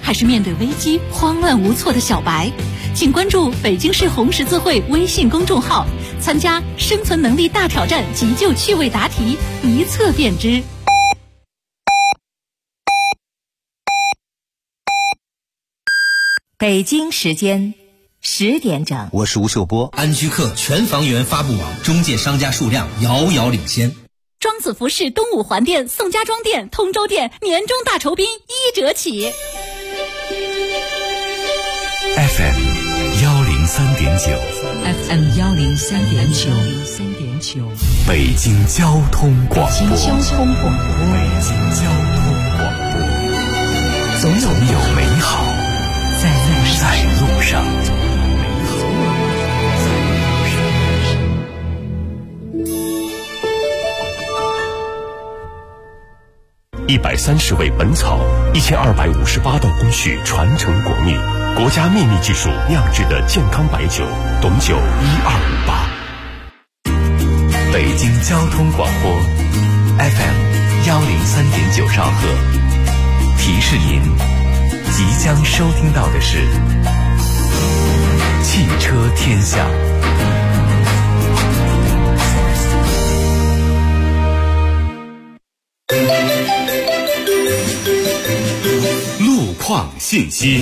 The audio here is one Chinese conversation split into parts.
还是面对危机慌乱无措的小白？请关注北京市红十字会微信公众号，参加生存能力大挑战急救趣味答题，一测便知。 北京时间10点整， 我是吴秀波。 安居客全房源发布网中介商家数量遥遥领先。 庄子服饰东五环店、宋家庄店、通州店年终大酬宾1折起。 FM 103.9 FM 103.9， 北京交通广播。 北京交通广播，总有美好在路上。 130味本草，1258道工序传承国秘，国家秘密技术酿制的健康白酒，董酒1258。 北京交通广播 FM 103.9兆赫，提示您即将收听到的是汽车天下。 路况信息。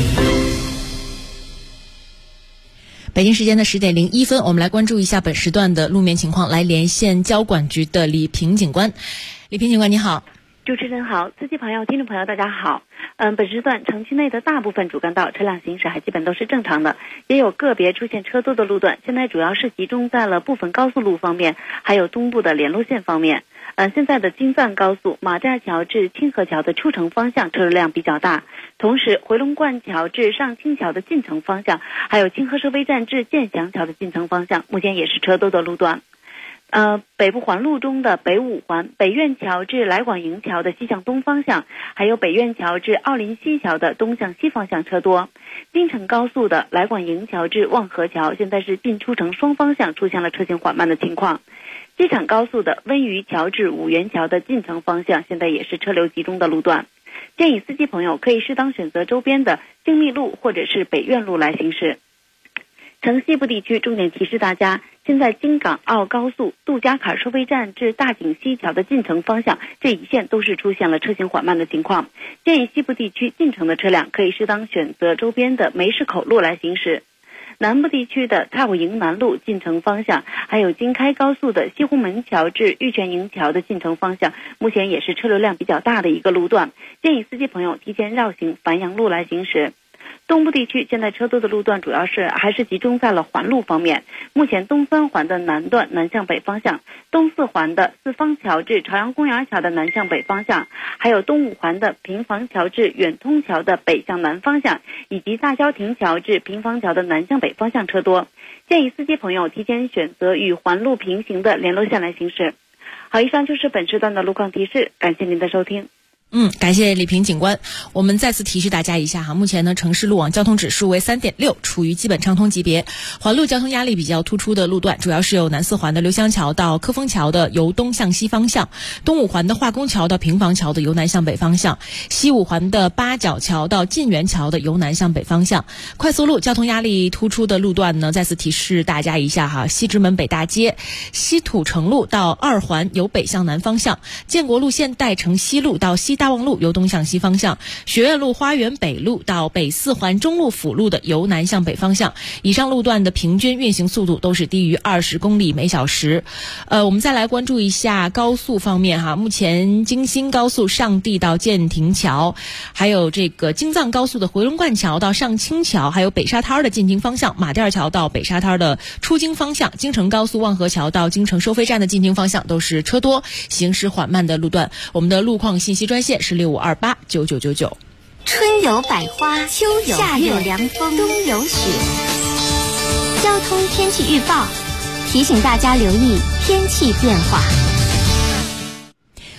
北京时间的10点01分，我们来关注一下本时段的路面情况，来连线交管局的李平警官。李平警官你好。 主持人好，司机朋友、听众朋友大家好。本时段城区内的大部分主干道车辆行驶还基本都是正常的，也有个别出现车多的路段，现在主要是集中在了部分高速路方面，还有东部的联络线方面。现在的京藏高速马寨桥至清河桥的出城方向车流量比较大，同时回龙观桥至上清桥的进城方向，还有清河收费站至建祥桥的进城方向，目前也是车多的路段。北部环路中的北五环北苑桥至来广营桥的西向东方向，还有北苑桥至奥林西桥的东向西方向车多。京承高速的来广营桥至望河桥现在是进出城双方向出现了车行缓慢的情况。机场高速的温榆桥至五原桥的进城方向现在也是车流集中的路段，建议司机朋友可以适当选择周边的精密路或者是北苑路来行驶。城西部地区重点提示大家，现在京港澳高速杜家坎收费站至大井西桥的进城方向这一线都是出现了车行缓慢的情况，建议西部地区进城的车辆可以适当选择周边的梅市口路来行驶。南部地区的太武营南路进城方向，还有京开高速的西湖门桥至玉泉营桥的进城方向，目前也是车流量比较大的一个路段，建议司机朋友提前绕行繁阳路来行驶。东部地区现在车多的路段主要还是集中在了环路方面，目前东三环的南段南向北方向，东四环的四方桥至朝阳公园桥的南向北方向，还有东五环的平房桥至远通桥的北向南方向，以及大郊亭桥至平房桥的南向北方向车多，建议司机朋友提前选择与环路平行的联络线来行驶。好，以上就是本时段的路况提示，感谢您的收听。 感谢李平警官。我们再次提示大家一下哈，目前呢城市路网交通指数为 3.6， 处于基本畅通级别。环路交通压力比较突出的路段主要是有南四环的刘香桥到科丰桥的由东向西方向，东五环的化工桥到平房桥的由南向北方向，西五环的八角桥到晋源桥的由南向北方向。快速路交通压力突出的路段呢，再次提示大家一下哈，西直门北大街、西土城路到二环由北向南方向，建国路现代城西路到西大望路由东向西方向，学院路花园北路到北四环中路辅路的由南向北方向。以上路段的平均运行速度都是低于20公里每小时。我们再来关注一下高速方面哈，目前京新高速上地到建亭桥，还有这个京藏高速的回龙观桥到上清桥，还有北沙滩的进京方向，马甸桥到北沙滩的出京方向，京承高速望河桥到京承收费站的进京方向都是车多行驶缓慢的路段。我们的路况信息专线是65289999。 春有百花，秋有夏有凉风，冬有雪。交通天气预报提醒大家留意天气变化。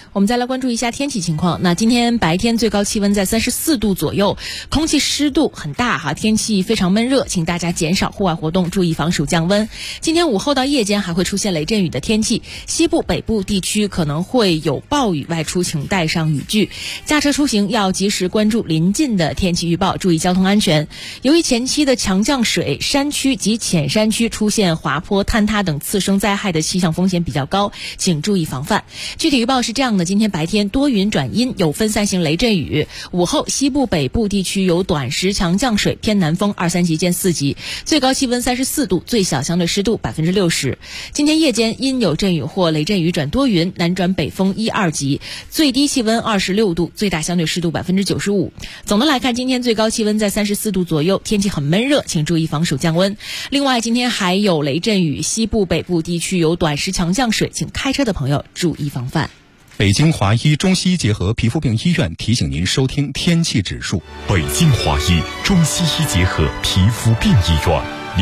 我们再来关注一下天气情况。那今天白天最高气温在34度左右，空气湿度很大哈，天气非常闷热，请大家减少户外活动，注意防暑降温。今天午后到夜间还会出现雷阵雨的天气，西部北部地区可能会有暴雨，外出请带上雨具。驾车出行要及时关注临近的天气预报，注意交通安全。由于前期的强降水，山区及浅山区出现滑坡、坍塌等次生灾害的气象风险比较高，请注意防范。具体预报是这样的：今天白天多云转阴，有分散性雷阵雨；午后西部北部地区有短时强降水，偏南风2、3级见4级，最高气温34度，最小相对湿度60%。今天夜间阴有阵雨或雷阵雨转多云，南转北风1、2级，最低气温26度，最大相对湿度95%。总的来看，今天最高气温在34度左右，天气很闷热，请注意防暑降温。另外，今天还有雷阵雨，西部北部地区有短时强降水，请开车的朋友注意防范。 北京华医中西医结合皮肤病医院提醒您收听天气指数。 北京华医中西医结合皮肤病医院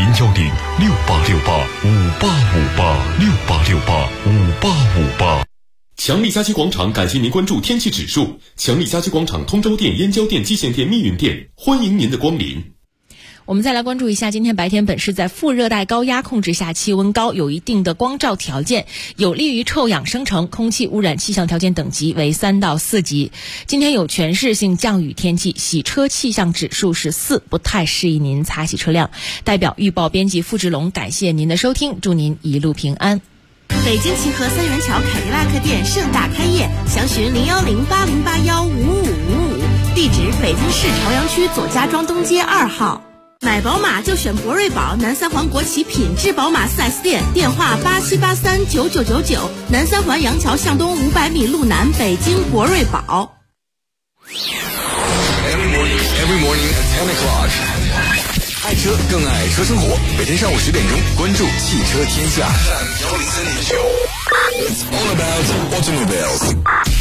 ，01068685868586858。强力家居广场感谢您关注天气指数。强力家居广场通州店、燕郊店、蓟县店、密云店，欢迎您的光临。 我们再来关注一下，今天白天本市在副热带高压控制下，气温高，有一定的光照条件，有利于臭氧生成，空气污染气象条件等级为3到4级。今天有全市性降雨天气，洗车气象指数是4，不太适宜您擦洗车辆。代表预报编辑付志龙感谢您的收听，祝您一路平安。 北京齐河三元桥凯迪拉克店盛大开业，详询01080815555，地址北京市朝阳区左家庄东街2号。买宝马就选博瑞宝，南三环国企品质宝马 4S 店，电话87839999，南三环杨桥向东500米路南，北京博瑞宝。 Every morning at 10 o'clock， 爱车更爱车生活，每天上午10点钟，关注汽车天下。It's all about automobiles。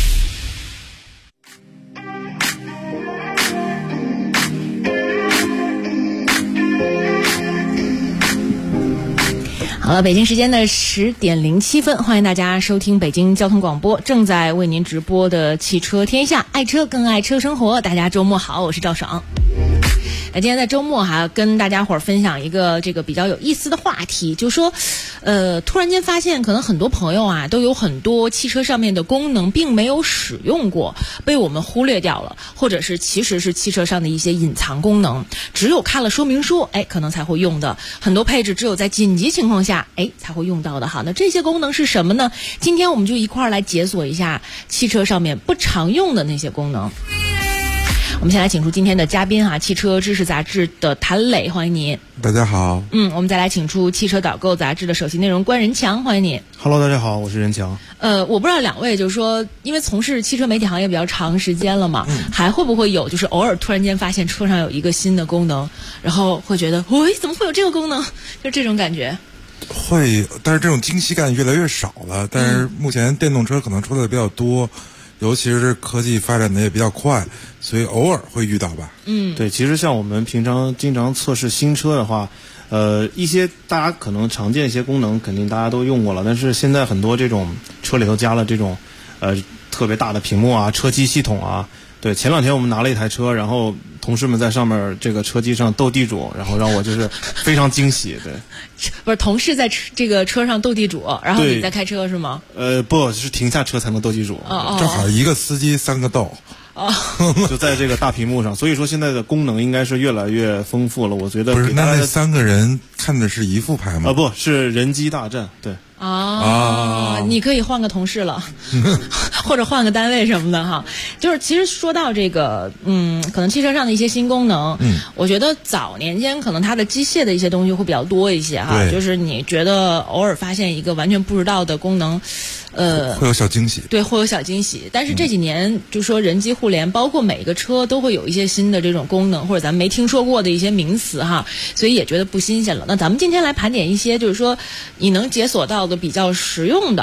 好了，北京时间的10点07分，欢迎大家收听北京交通广播，正在为您直播的汽车天下，爱车更爱车生活。大家周末好，我是赵爽。今天在周末跟大家伙儿分享一个这个比较有意思的话题，就是说突然间发现可能很多朋友都有很多汽车上面的功能并没有使用过，被我们忽略掉了，或者是其实是汽车上的一些隐藏功能，只有看了说明书可能才会用的，很多配置只有在紧急情况下才会用到的。好，那这些功能是什么呢？今天我们就一块儿来解锁一下汽车上面不常用的那些功能。我们先来请出今天的嘉宾汽车知识杂志的谭磊，欢迎你。 大家好。 我们再来请出汽车导购杂志的首席内容官任强，欢迎你。 Hello， 大家好，我是任强。 我不知道两位就是说，因为从事汽车媒体行业比较长时间了嘛，还会不会有就是偶尔突然间发现车上有一个新的功能，然后会觉得，怎么会有这个功能？就这种感觉。 会，但是这种惊喜感越来越少了。但是目前电动车可能出来的比较多。尤其是科技发展的也比较快，所以偶尔会遇到吧。 对，其实像我们平常经常测试新车的话，一些大家可能常见一些功能，肯定大家都用过了。但是现在很多这种车里头加了这种特别大的屏幕车机系统啊。对，前2天我们拿了一台车，然后同事们在上面这个车机上斗地主，然后让我就是非常惊喜。对， 不是同事在这个车上斗地主，然后你在开车是吗？ 不是停下车才能斗地主。 正好一个司机3个斗。 就在这个大屏幕上，所以说现在的功能应该是越来越丰富了。我觉得不是，那3个人看的是一副牌吗？ 不是人机大战。对。 你可以换个同事了，或者换个单位什么的哈。就是其实说到这个，可能汽车上的一些新功能，我觉得早年间可能它的机械的一些东西会比较多一些哈。就是你觉得偶尔发现一个完全不知道的功能， 会有小惊喜。 对，会有小惊喜。但是这几年就说人机互联，包括每个车都会有一些新的这种功能，或者咱们没听说过的一些名词哈，所以也觉得不新鲜了。那咱们今天来盘点一些，就是说你能解锁到的比较实用的，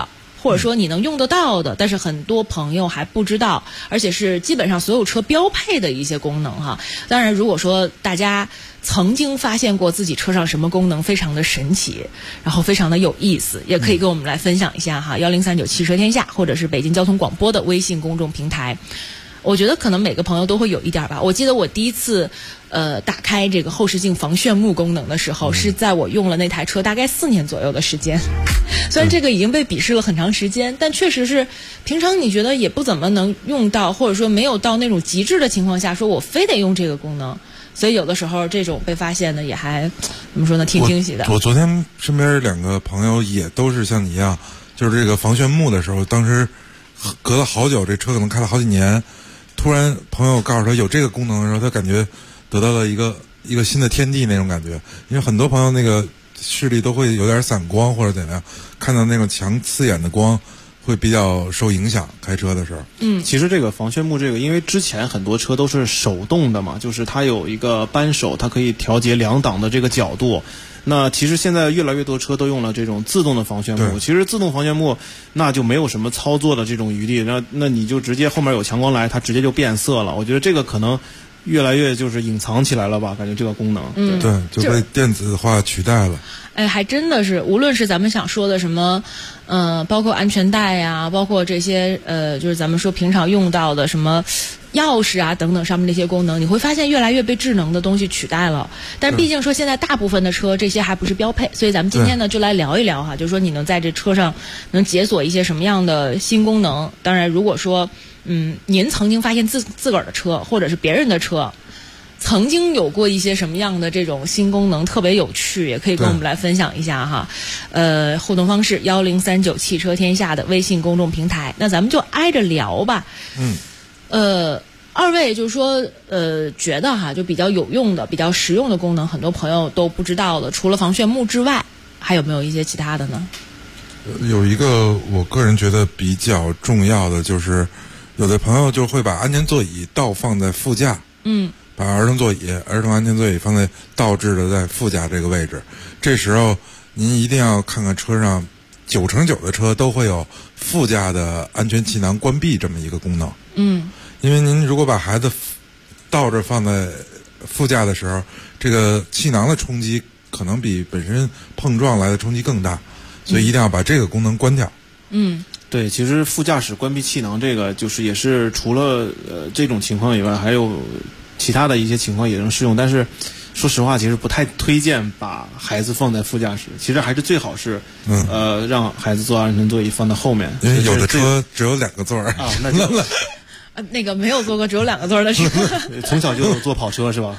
或者说你能用得到的，但是很多朋友还不知道，而且是基本上所有车标配的一些功能哈。当然，如果说大家曾经发现过自己车上什么功能非常的神奇，然后非常的有意思，也可以跟我们来分享一下哈。1039汽车天下或者是北京交通广播的微信公众平台。我觉得可能每个朋友都会有一点吧。我记得我第一次打开这个后视镜防眩目功能的时候，是在我用了那台车大概4年左右的时间。虽然这个已经被鄙视了很长时间，但确实是平常你觉得也不怎么能用到，或者说没有到那种极致的情况下，说我非得用这个功能。所以有的时候这种被发现的也还怎么说呢，挺惊喜的。 我昨天身边2个朋友也都是像你一样，就是这个防眩目的时候，当时隔了好久，这车可能开了好几年，突然朋友告诉他有这个功能的时候，他感觉得到了一个新的天地那种感觉。因为很多朋友那个视力都会有点散光或者怎样，看到那种强刺眼的光会比较受影响，开车的时候。 其实这个防眩目这个，因为之前很多车都是手动的嘛，就是它有一个扳手，它可以调节2档的这个角度。那其实现在越来越多车都用了这种自动的防眩目。其实自动防眩目那就没有什么操作的这种余地，那你就直接后面有强光来，它直接就变色了。我觉得这个可能越来越就是隐藏起来了吧，感觉这个功能。 对，就被电子化取代了。 哎，还真的是，无论是咱们想说的什么，包括安全带呀，包括这些就是咱们说平常用到的什么钥匙啊等等上面这些功能，你会发现越来越被智能的东西取代了。但毕竟说现在大部分的车这些还不是标配，所以咱们今天呢就来聊一聊哈，就是说你能在这车上能解锁一些什么样的新功能。当然，如果说您曾经发现自个儿的车或者是别人的车曾经有过一些什么样的这种新功能特别有趣，也可以跟我们来分享一下哈。互动方式1039汽车天下的微信公众平台。那咱们就挨着聊吧。二位就是说觉得哈，就比较有用的比较实用的功能，很多朋友都不知道的，除了防眩目之外还有没有一些其他的呢？ 有一个我个人觉得比较重要的，就是有的朋友就会把安全座椅倒放在副驾，把儿童安全座椅放在倒置的在副驾这个位置。这时候您一定要看看车上9成9的车都会有副驾的安全气囊关闭这么一个功能。因为您如果把孩子倒着放在副驾的时候，这个气囊的冲击可能比本身碰撞来的冲击更大，所以一定要把这个功能关掉。 对，其实副驾驶关闭气囊这个就是也是除了这种情况以外，还有其他的一些情况也能适用，但是说实话，其实不太推荐把孩子放在副驾驶，其实还是最好是让孩子坐安全座椅放在后面， 因为有的车只有2个座啊， 那就那个没有坐过只有2个座的车， 从小就坐跑车是吧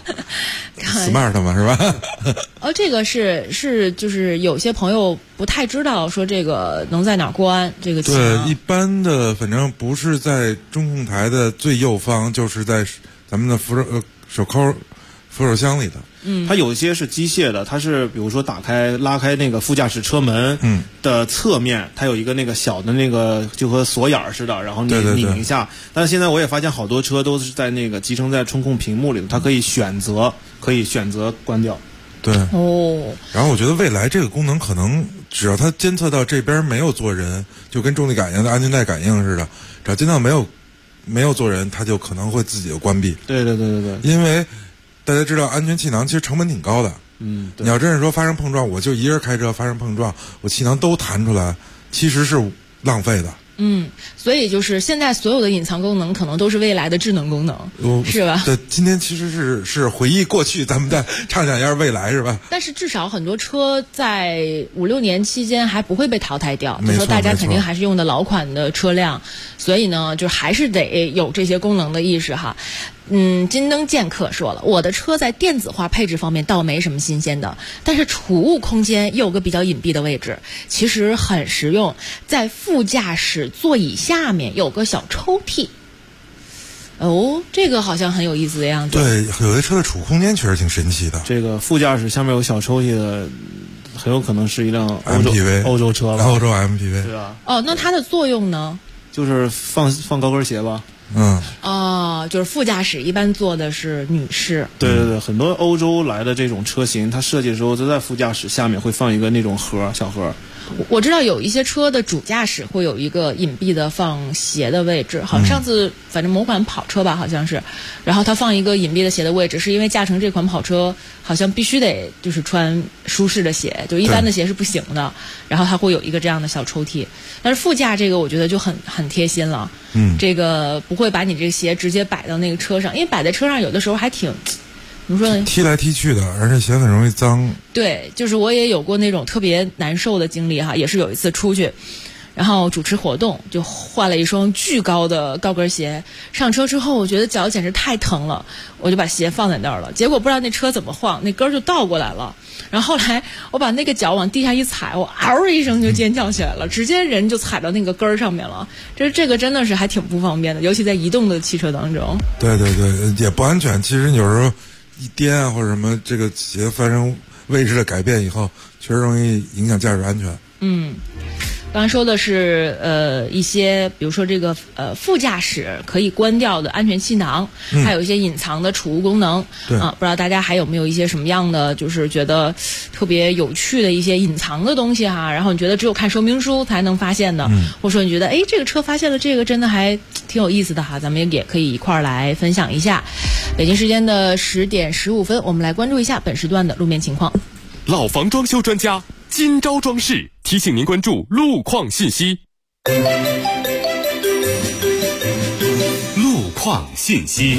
？Smart 嘛是吧？ 这个是就是有些朋友不太知道说这个能在哪儿关这个气囊。 对，一般的反正不是在中控台的最右方，就是在咱们的扶手箱里的。 它有一些是机械的，它是比如说拉开那个副驾驶车门的侧面，它有一个那个小的那个就和锁眼似的，然后你拧一下。但是现在我也发现好多车都是在那个集成在中控屏幕里，它可以选择关掉。 对然后我觉得未来这个功能可能只要它监测到这边没有坐人，就跟重力感应的安全带感应似的，只要监测到没有坐人，它就可能会自己就关闭。 对， 因为大家知道安全气囊其实成本挺高的。你要真是说发生碰撞，我就一人开车发生碰撞，我气囊都弹出来，其实是浪费的。 所以就是现在所有的隐藏功能可能都是未来的智能功能，是吧？ 对，今天其实是回忆过去，咱们再畅想一下未来，是吧？ 但是至少很多车在5、6年期间还不会被淘汰掉，就说大家肯定还是用的老款的车辆，所以呢，就还是得有这些功能的意识哈。金灯剑客说了，我的车在电子化配置方面倒没什么新鲜的，但是储物空间又有个比较隐蔽的位置，其实很实用，在副驾驶座椅下面有个小抽屉。这个好像很有意思的样子。 对，有的车的储物空间确实挺神奇的。 这个副驾驶下面有小抽屉的，很有可能是一辆欧洲车吧？ 欧洲 MPV。 对啊。 那它的作用呢？ 就是放高跟鞋吧。 就是副驾驶一般坐的是女士。 对对对，很多欧洲来的这种车型，它设计的时候就在副驾驶下面会放一个那种小盒。 我知道有一些车的主驾驶会有一个隐蔽的放鞋的位置，好像上次反正某款跑车吧，好像是，然后它放一个隐蔽的鞋的位置，是因为驾乘这款跑车好像必须得就是穿舒适的鞋，就一般的鞋是不行的，然后它会有一个这样的小抽屉。但是副驾这个我觉得就很贴心了，这个不会把你这个鞋直接摆到那个车上，因为摆在车上有的时候还挺。怎么说呢？ 踢来踢去的，而且鞋很容易脏。 对，就是我也有过那种特别难受的经历哈，也是有一次出去，然后主持活动，就换了一双巨高的高跟鞋。上车之后，我觉得脚简直太疼了，我就把鞋放在那儿了。结果不知道那车怎么晃，那跟儿就倒过来了。然后后来我把那个脚往地下一踩，我嗷一声就尖叫起来了，直接人就踩到那个根儿上面了。这个真的是还挺不方便的，尤其在移动的汽车当中。 对对对，也不安全。其实有时候一颠啊或者什么，这个鞋发生位置的改变以后，确实容易影响驾驶安全。 刚刚说的是一些，比如说这个副驾驶可以关掉的安全气囊，还有一些隐藏的储物功能。不知道大家还有没有一些什么样的，就是觉得特别有趣的一些隐藏的东西哈，然后你觉得只有看说明书才能发现的，或者说你觉得这个车发现了这个真的还挺有意思的哈，咱们也可以一块儿来分享一下。北京时间的10点15分，我们来关注一下本时段的路面情况。 老房装修专家今朝装饰提醒您关注路况信息。路况信息。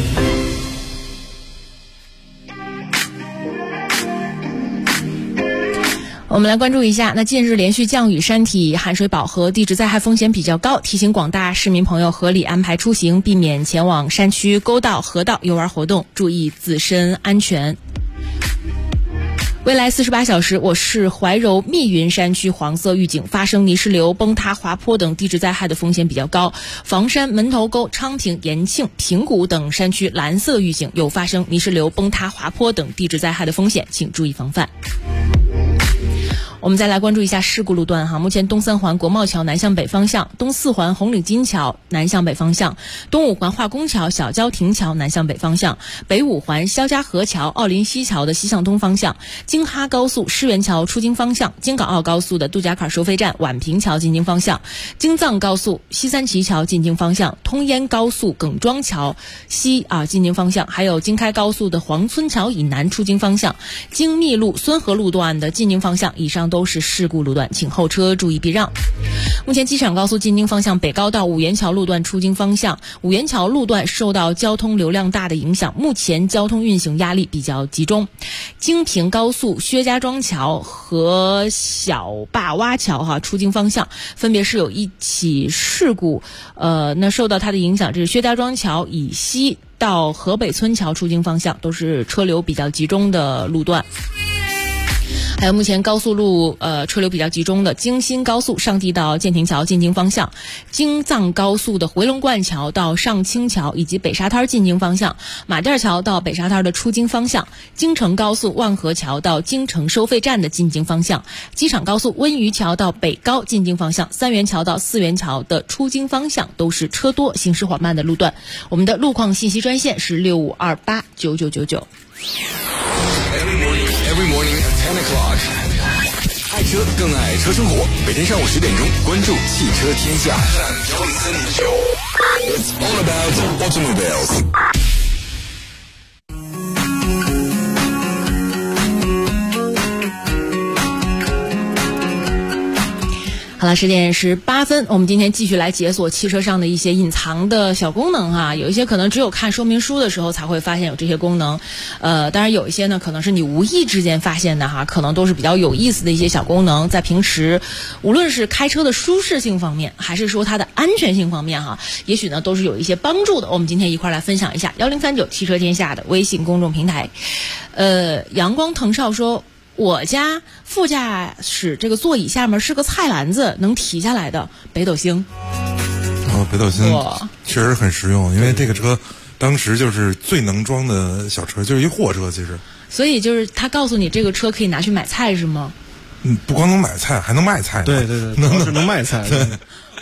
我们来关注一下，那近日连续降雨，山体含水饱和，地质灾害风险比较高，提醒广大市民朋友合理安排出行，避免前往山区、沟道、河道游玩活动，注意自身安全。未来48小时，我市怀柔密云山区黄色预警，发生泥石流、崩塌、滑坡等地质灾害的风险比较高。房山、门头沟、昌平、延庆、平谷等山区蓝色预警，有发生泥石流、崩塌、滑坡等地质灾害的风险，请注意防范。我们再来关注一下事故路段哈，目前东三环国贸桥南向北方向、东四环红岭金桥南向北方向、东五环化工桥小郊亭桥南向北方向、北五环肖家河桥奥林西桥的西向东方向、京哈高速狮园桥出京方向、京港澳高速的杜家坎收费站宛平桥进京方向、京藏高速西三旗桥进京方向、通烟高速耿庄桥西进京方向，还有京开高速的黄村桥以南出京方向、京密路孙河路段的进京方向，以上都是事故路段，请后车注意避让。目前机场高速进京方向北高道五元桥路段出京方向，五元桥路段受到交通流量大的影响，目前交通运行压力比较集中。京平高速薛家庄桥和小坝洼桥出京方向分别是有一起事故，那受到它的影响，这是薛家庄桥以西到河北村桥出京方向都是车流比较集中的路段。还有目前高速路车流比较集中的京新高速上地到建亭桥进京方向，京藏高速的回龙观桥到上清桥以及北沙滩进京方向，马甸桥到北沙滩的出京方向，京承高速万河桥到京承收费站的进京方向，机场高速温榆桥到北高进京方向，三元桥到四元桥的出京方向都是车多行驶缓慢的路段。我们的路况信息专线是65289999。 Every morning at 10 o'clock. 爱车更爱车生活，每天上午10点钟，关注汽车天下。It's all about automobiles. 好了，10点18分，我们今天继续来解锁汽车上的一些隐藏的小功能啊，有一些可能只有看说明书的时候才会发现有这些功能，当然有一些呢可能是你无意之间发现的哈，可能都是比较有意思的一些小功能，在平时无论是开车的舒适性方面，还是说它的安全性方面哈，也许呢都是有一些帮助的。我们今天一块来分享一下1039汽车天下的微信公众平台。阳光腾少说，我家副驾驶这个座椅下面是个菜篮子，能提下来的北斗星。 北斗星确实很实用，因为这个车当时就是最能装的小车，就是一货车其实。 所以就是他告诉你这个车可以拿去买菜是吗？ 不光能买菜，还能卖菜。 对对对，能卖菜。对。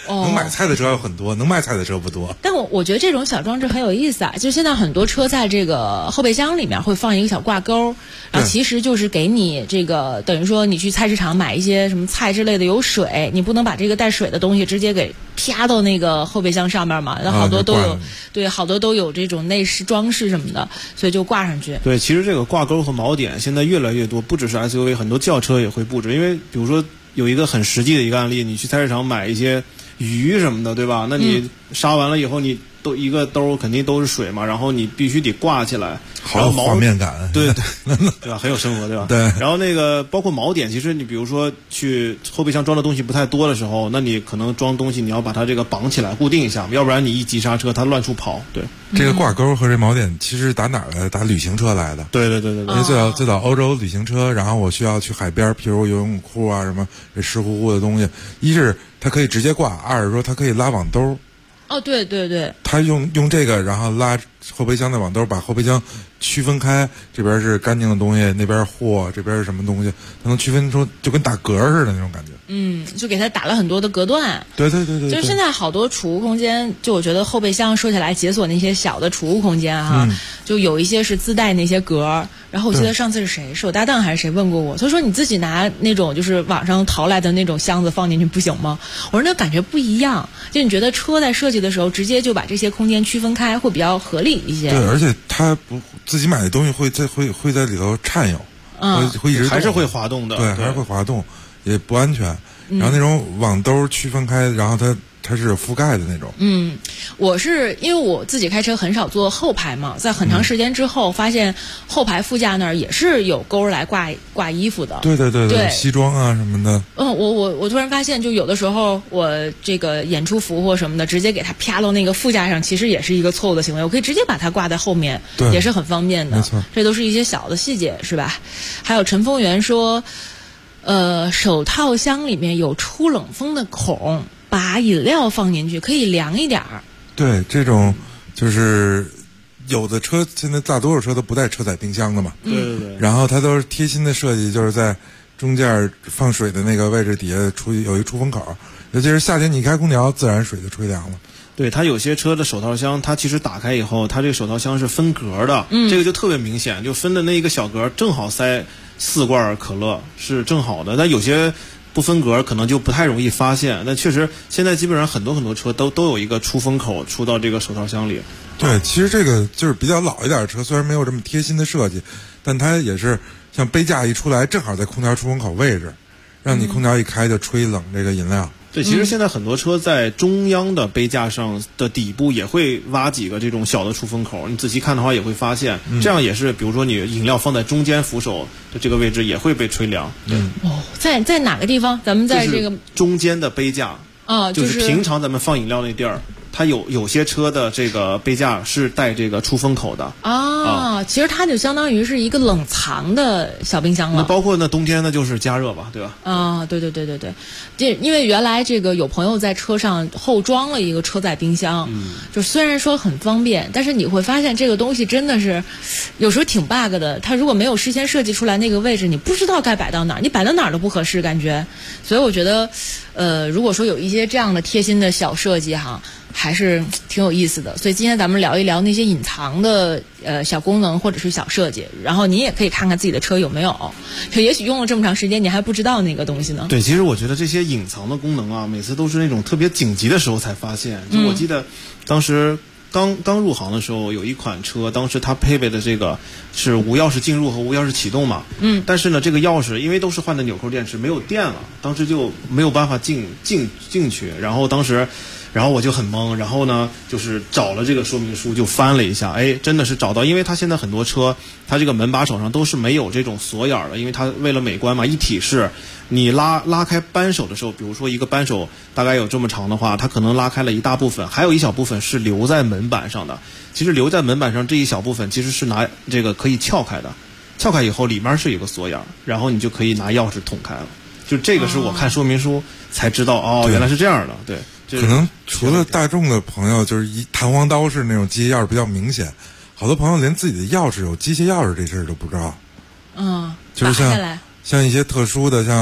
能买菜的车有很多，能卖菜的车不多。 但我觉得这种小装置很有意思啊，就现在很多车在这个后备箱里面会放一个小挂钩，然后其实就是给你这个等于说你去菜市场买一些什么菜之类的有水，你不能把这个带水的东西直接给啪到那个后备箱上面嘛，好多都有，对，好多都有这种内饰装饰什么的，所以就挂上去。 对，其实这个挂钩和锚点现在越来越多，不只是 SUV， 很多轿车也会布置。因为比如说有一个很实际的一个案例，你去菜市场买一些鱼什么的，对吧？那你杀完了以后，你都一个兜肯定都是水嘛，然后你必须得挂起来， 好有画面感， 对对吧？很有生活，对吧？ 对。 然后那个包括锚点，其实你比如说去后备箱装的东西不太多的时候，那你可能装东西你要把它这个绑起来固定一下，要不然你一急刹车它乱处跑。对， 这个挂钩和这锚点其实打哪儿来的？打旅行车来的。 对。 因为最早欧洲旅行车，然后我需要去海边，譬如游泳裤啊什么这湿乎乎的东西，一是它可以直接挂，二是说它可以拉网兜。 哦，对， 他用这个，然后拉后备箱的网兜，把后备箱区分开，这边是干净的东西，那边货，这边是什么东西，它能区分出，就跟打格似的那种感觉。 就给它打了很多的隔断。 对。 就是现在好多储物空间，就我觉得后备箱说起来解锁那些小的储物空间哈，就有一些是自带那些格。然后我记得上次是谁，是我搭档还是谁问过我，他说你自己拿那种就是网上淘来的那种箱子放进去不行吗？我说那感觉不一样，就你觉得车在设计的时候直接就把这些空间区分开会比较合理一些。 对，而且他不自己买的东西会在里头颤悠，会一直还是会滑动的， 对，还是会滑动，也不安全。然后那种网兜区分开，然后它是有覆盖的那种。 我是因为我自己开车很少坐后排嘛，在很长时间之后发现后排副驾那儿也是有钩来挂衣服的。 对，西装啊什么的。 我突然发现，就有的时候我这个演出服或什么的，直接给它啪到那个副驾上，其实也是一个错误的行为。我可以直接把它挂在后面，也是很方便的。 没错， 这都是一些小的细节，是吧？还有陈丰源说，手套箱里面有出冷风的孔。把饮料放进去可以凉一点儿。 对，这种就是有的车现在大多数车都不带车载冰箱的嘛。 对。 然后它都是贴心的设计，就是在中间放水的那个位置底下有一出风口，尤其是夏天你一开空调，自然水就吹凉了。 对，它有些车的手套箱，它其实打开以后，它这个手套箱是分格的，这个就特别明显，就分的那一个小格正好塞4罐可乐是正好的，但有些不分格可能就不太容易发现。但确实现在基本上很多车都有一个出风口出到这个手套箱里。 对，其实这个就是比较老一点的车，虽然没有这么贴心的设计，但它也是像杯架一出来，正好在空调出风口位置，让你空调一开就吹冷这个饮料。 对，其实现在很多车在中央的杯架上的底部也会挖几个这种小的出风口，你仔细看的话也会发现，这样也是，比如说你饮料放在中间扶手的这个位置也会被吹凉。 在哪个地方？咱们在这个中间的杯架就是平常咱们放饮料那地儿。它有些车的这个杯架是带这个出风口的其实它就相当于是一个冷藏的小冰箱了。 那包括那冬天呢就是加热吧，对吧？ 对，这因为原来这个有朋友在车上后装了一个车载冰箱，就虽然说很方便，但是你会发现这个东西真的是有时候挺 bug 的。它如果没有事先设计出来那个位置，你不知道该摆到哪儿，你摆到哪儿都不合适感觉。所以我觉得如果说有一些这样的贴心的小设计哈，还是挺有意思的。所以今天咱们聊一聊那些隐藏的小功能或者是小设计，然后你也可以看看自己的车有没有，就也许用了这么长时间你还不知道那个东西呢。 对，其实我觉得这些隐藏的功能啊，每次都是那种特别紧急的时候才发现。就我记得当时刚入行的时候，有一款车，当时它配备的这个是无钥匙进入和无钥匙启动嘛。但是呢，这个钥匙因为都是换的纽扣电池，没有电了，当时就没有办法进去。然后我就很懵，然后呢，就是找了这个说明书，就翻了一下，真的是找到，因为它现在很多车，它这个门把手上都是没有这种锁眼的，因为它为了美观嘛，一体式，你拉开扳手的时候，比如说一个扳手大概有这么长的话，它可能拉开了一大部分，还有一小部分是留在门板上的。其实留在门板上这一小部分其实是拿这个可以撬开的，撬开以后里面是有个锁眼，然后你就可以拿钥匙捅开了。就这个是我看说明书才知道，原来是这样的。对。 可能除了大众的朋友，就是弹簧刀式那种机械钥匙比较明显，好多朋友连自己的钥匙有机械钥匙这事儿都不知道。 就是像一些特殊的，像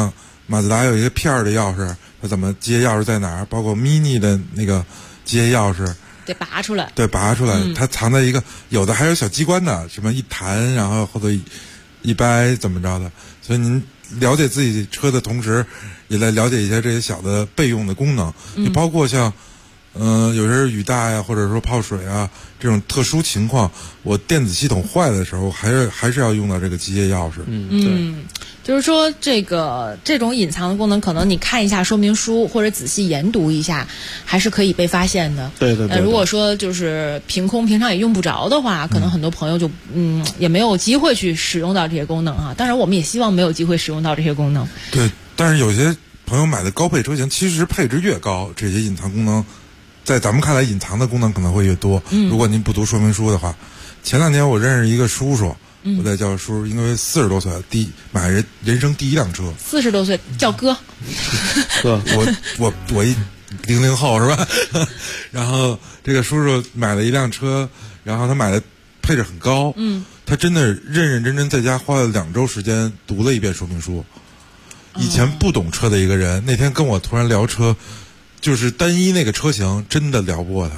马自达有一个片儿的钥匙，它怎么接钥匙在哪儿？包括 mini 的那个接钥匙得拔出来， 对，拔出来，它藏在一个有的还有小机关的，什么一弹，然后或者一掰怎么着的。所以您了解自己车的同时，也来了解一下这些小的备用的功能，也包括像。有些雨大呀，或者说泡水啊，这种特殊情况，我电子系统坏的时候，还是要用到这个机械钥匙。 对，就是说这种隐藏的功能，可能你看一下说明书或者仔细研读一下，还是可以被发现的。 对。 如果说就是平常也用不着的话，可能很多朋友就也没有机会去使用到这些功能啊。当然，我们也希望没有机会使用到这些功能。 对，但是有些朋友买的高配车型，其实配置越高，这些隐藏功能。在咱们看来，隐藏的功能可能会越多。如果您不读说明书的话，前两年我认识一个叔叔，我在叫叔叔，因为40多岁买人生第一辆车。 40多岁叫哥， 哥，我一00后是吧？然后这个叔叔买了一辆车，然后他买的配置很高，他真的认真在家花了2周时间读了一遍说明书。以前不懂车的一个人，那天跟我突然聊车。就是单一那个车型真的聊不过他，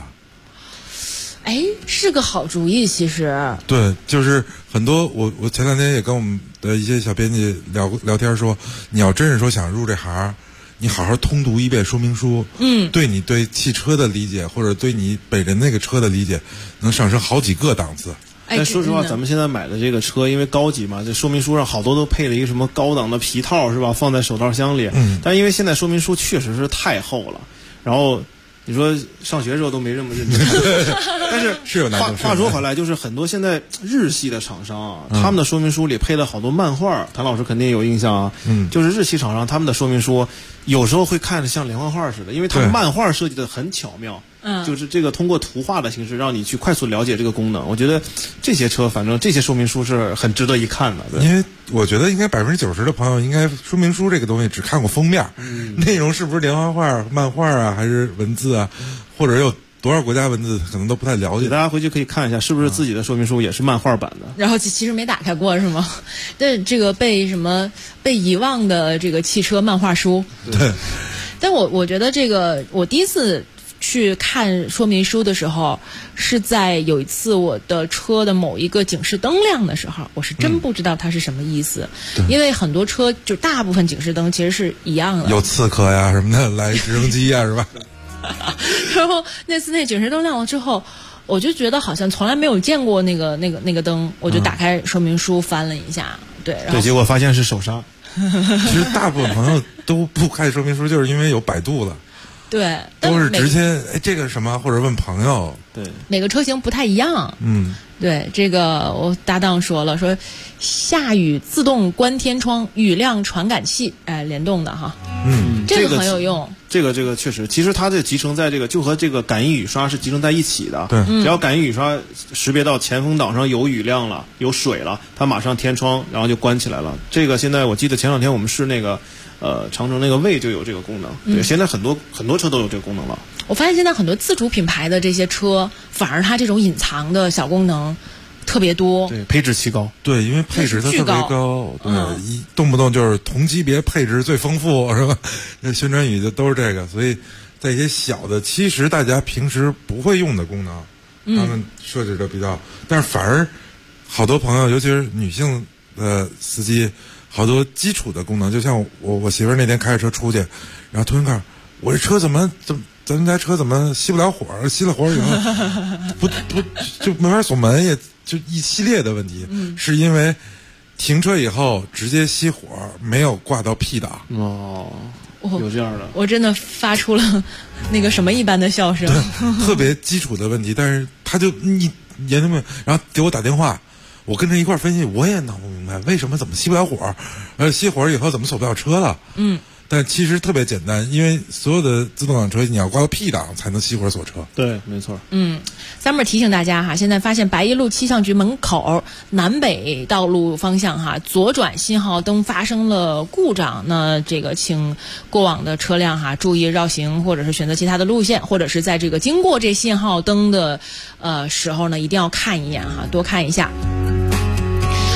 是个好主意。其实对，就是很多我前两天也跟我们的一些小编辑聊天说，你要真是说想入这行，你好好通读一遍说明书，对你对汽车的理解，或者对你本人那个车的理解，能上升好几个档次。 但说实话，咱们现在买的这个车，因为高级嘛，这说明书上好多都配了一个什么高档的皮套，是吧？放在手套箱里。但因为现在说明书确实是太厚了，然后你说上学的时候都没这么认真。但是有难度。 话说回来，就是很多现在日系的厂商啊，他们的说明书里配了好多漫画，谭老师肯定有印象啊。就是日系厂商他们的说明书有时候会看着像连环画似的，因为他们漫画设计的很巧妙。就是这个通过图画的形式让你去快速了解这个功能，我觉得这些车反正这些说明书是很值得一看的。 因为我觉得应该90%的朋友应该说明书这个东西只看过封面，内容是不是连环画、漫画啊，还是文字啊，或者有多少国家文字，可能都不太了解。 大家回去可以看一下，是不是自己的说明书也是漫画版的？ 然后其实没打开过是吗？这个被遗忘的这个汽车漫画书。 对。 但我觉得这个我第一次去看说明书的时候，是在有一次我的车的某一个警示灯亮的时候，我是真不知道它是什么意思，因为很多车就大部分警示灯其实是一样的， 有刺客呀什么的，来直升机呀是吧？ 然后那次那警示灯亮了之后，我就觉得好像从来没有见过那个灯，我就打开说明书翻了一下，对， 结果发现是手刹。 其实大部分朋友都不看说明书，就是因为有百度了。 对， 都是直接这个什么，或者问朋友。 对， 每个车型不太一样。对，这个我搭档说了，说下雨自动关天窗，雨量传感器，联动的哈。这个很有用。 这个确实，其实它这集成在这个就和这个感应雨刷是集成在一起的。 对， 只要感应雨刷识别到前风挡上有雨量了、有水了，它马上天窗，然后就关起来了。这个现在我记得前两天我们试那个。长城那个魏就有这个功能，对，现在很多车都有这个功能了。 我发现现在很多自主品牌的这些车，反而它这种隐藏的小功能特别多， 对，配置奇高， 对，因为配置它特别高，对，动不动就是同级别配置最丰富，是吧？那宣传语就都是这个，所以在一些小的，其实大家平时不会用的功能，他们设置的比较，但是反而好多朋友，尤其是女性的司机。好多基础的功能，就像我媳妇儿那天开着车出去，然后突然看我这车怎么咱家车怎么熄不了火？熄了火以后不就没法锁门，也就一系列的问题，是因为停车以后直接熄火，没有挂到 P 档。 有这样的， 我真的发出了那个什么一般的笑声， 特别基础的问题，但是他就你研究没有，然后给我打电话。我跟着一块分析，我也弄不明白为什么怎么熄不了火，熄火以后怎么锁不了车了。但其实特别简单，因为所有的自动挡车你要挂到 P 档才能熄火锁车。 对，没错。 Summer 提醒大家哈，现在发现白一路气象局门口南北道路方向哈，左转信号灯发生了故障，那这个请过往的车辆哈注意绕行，或者是选择其他的路线，或者是在这个经过这信号灯的时候呢，一定要看一眼哈，多看一下。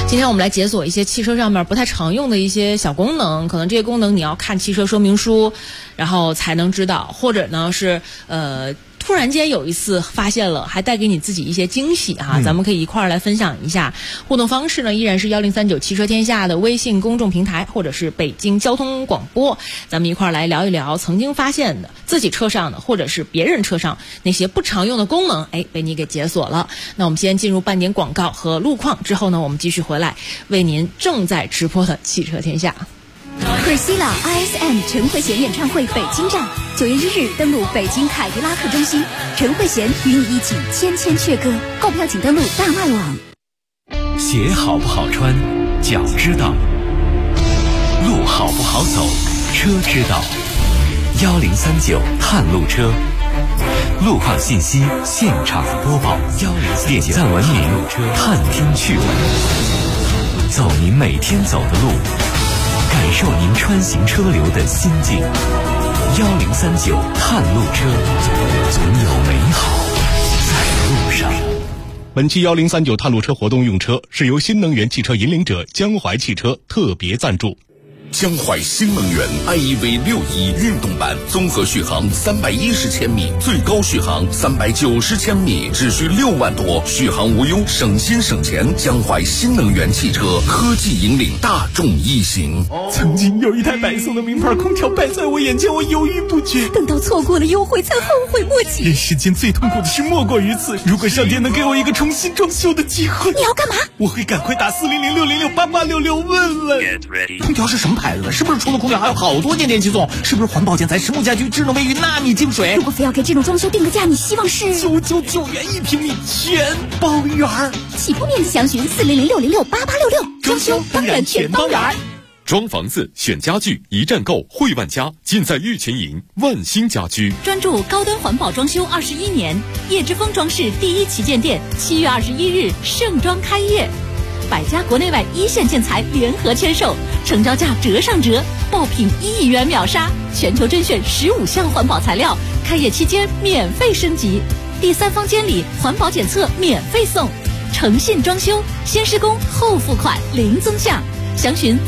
今天我们来解锁一些汽车上面不太常用的一些小功能，可能这些功能你要看汽车说明书，然后才能知道，或者呢是突然间有一次发现了，还带给你自己一些惊喜哈，咱们可以一块儿来分享一下。互动方式呢依然是1039汽车天下的微信公众平台，或者是北京交通广播，咱们一块儿来聊一聊曾经发现的自己车上的或者是别人车上那些不常用的功能，被你给解锁了。那我们先进入半点广告和路况，之后呢我们继续回来为您正在直播的汽车天下。 克西拉 ISM 陈慧娴演唱会北京站9月1日登陆北京凯迪拉克中心，陈慧娴与你一起千千阙歌，购票请登录大麦网。 鞋好不好穿，脚知道；路好不好走，车知道。1039探路车，路况信息现场播报，点赞文明，探听趣闻，走您每天走的路，感受您穿行车流的心境。1039探路车，总有美好在路上。 本期1039探路车活动用车是由新能源汽车引领者江淮汽车特别赞助。 江淮新能源 IEV 61运动版，综合续航310千米，最高续航390千米，只需6万多，续航无忧，省心省钱。江淮新能源汽车科技引领大众一行。 曾经有一台白色的名牌空调摆在我眼前，我犹豫不决， 等到错过了优惠才后悔莫及。 人世间最痛苦的事莫过于此。如果上天能给我一个重新装修的机会， 你要干嘛？ 我会赶快打400-606-8866问问。空调是什么牌子的？是不是除了空调还有好多件电器送？是不是环保建材、实木家居、智能卫浴、纳米净水？ 如果非要给这种装修定个价，你希望是 999元1平米，全包圆。 起步面积详询400-606-8866，装修当然全包圆。 装房子选家具，一站购汇万家，尽在玉泉营万兴家居。 专注高端环保装修21年，叶之峰装饰第一旗舰店7月21日盛装开业，100家国内外一线建材联合签售，成交价折上折，爆品1亿元秒杀，全球甄选15项环保材料，开业期间免费升级，第3方监理环保检测免费送，诚信装修，先施工后付款零增项，详询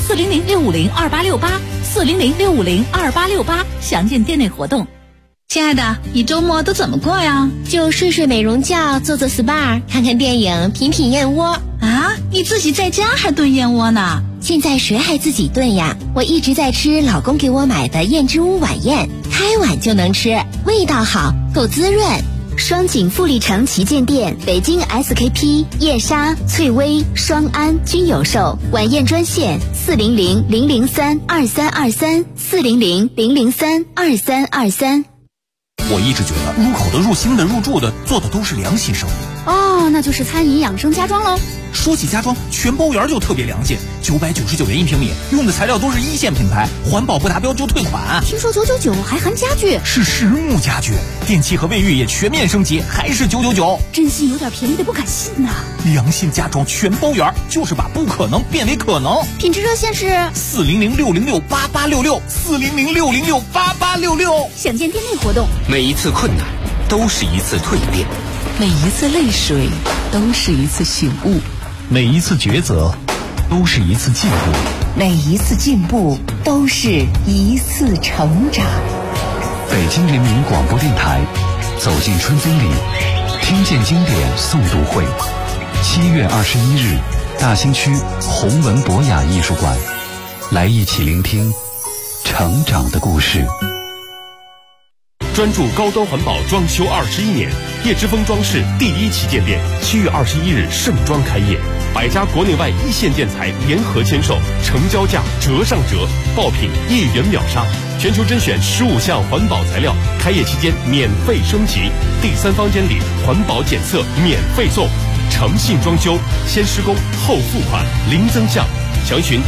400-650-2868，400-650-2868，详见店内活动。 亲爱的，你周末都怎么过呀？就睡睡美容觉，做做 SPA， 看看电影，品品燕窝。 啊，你自己在家还炖燕窝呢？ 现在谁还自己炖呀？我一直在吃老公给我买的燕之屋晚宴，开碗就能吃，味道好，够滋润。 双井富力城旗舰店、北京 SKP、燕莎、翠微、双安均有售。晚宴专线400-003-2323，400-003-2323。 我一直觉得入口的、入心的、入住的做的都是良心生意。 哦，那就是餐饮养生家装喽。 说起家装，全包圆就特别良心，999元1平米，用的材料都是1线品牌，环保不达标就退款。 听说999还含家具， 是实木家具，电器和卫浴也全面升级，还是999。 真心有点便宜的不敢信呐。 良心家装全包圆，就是把不可能变为可能。 品质热线是 400-606-8866，400-606-8866。 详见店内活动。 每一次困难都是一次蜕变， 每一次泪水都是一次醒悟， 每一次抉择都是一次进步， 每一次进步都是一次成长。 北京人民广播电台，走进春风里，听见经典诵读会，7月21日，大兴区弘文博雅艺术馆，来一起聆听成长的故事。 专注高端环保装修21年，叶之峰装饰第一旗舰店7月21日盛装开业，100家国内外一线建材联合签售，成交价折上折，爆品1亿元秒杀，全球甄选15项环保材料，开业期间免费升级，第3方监理环保检测免费送，诚信装修，先施工后付款零增项，详询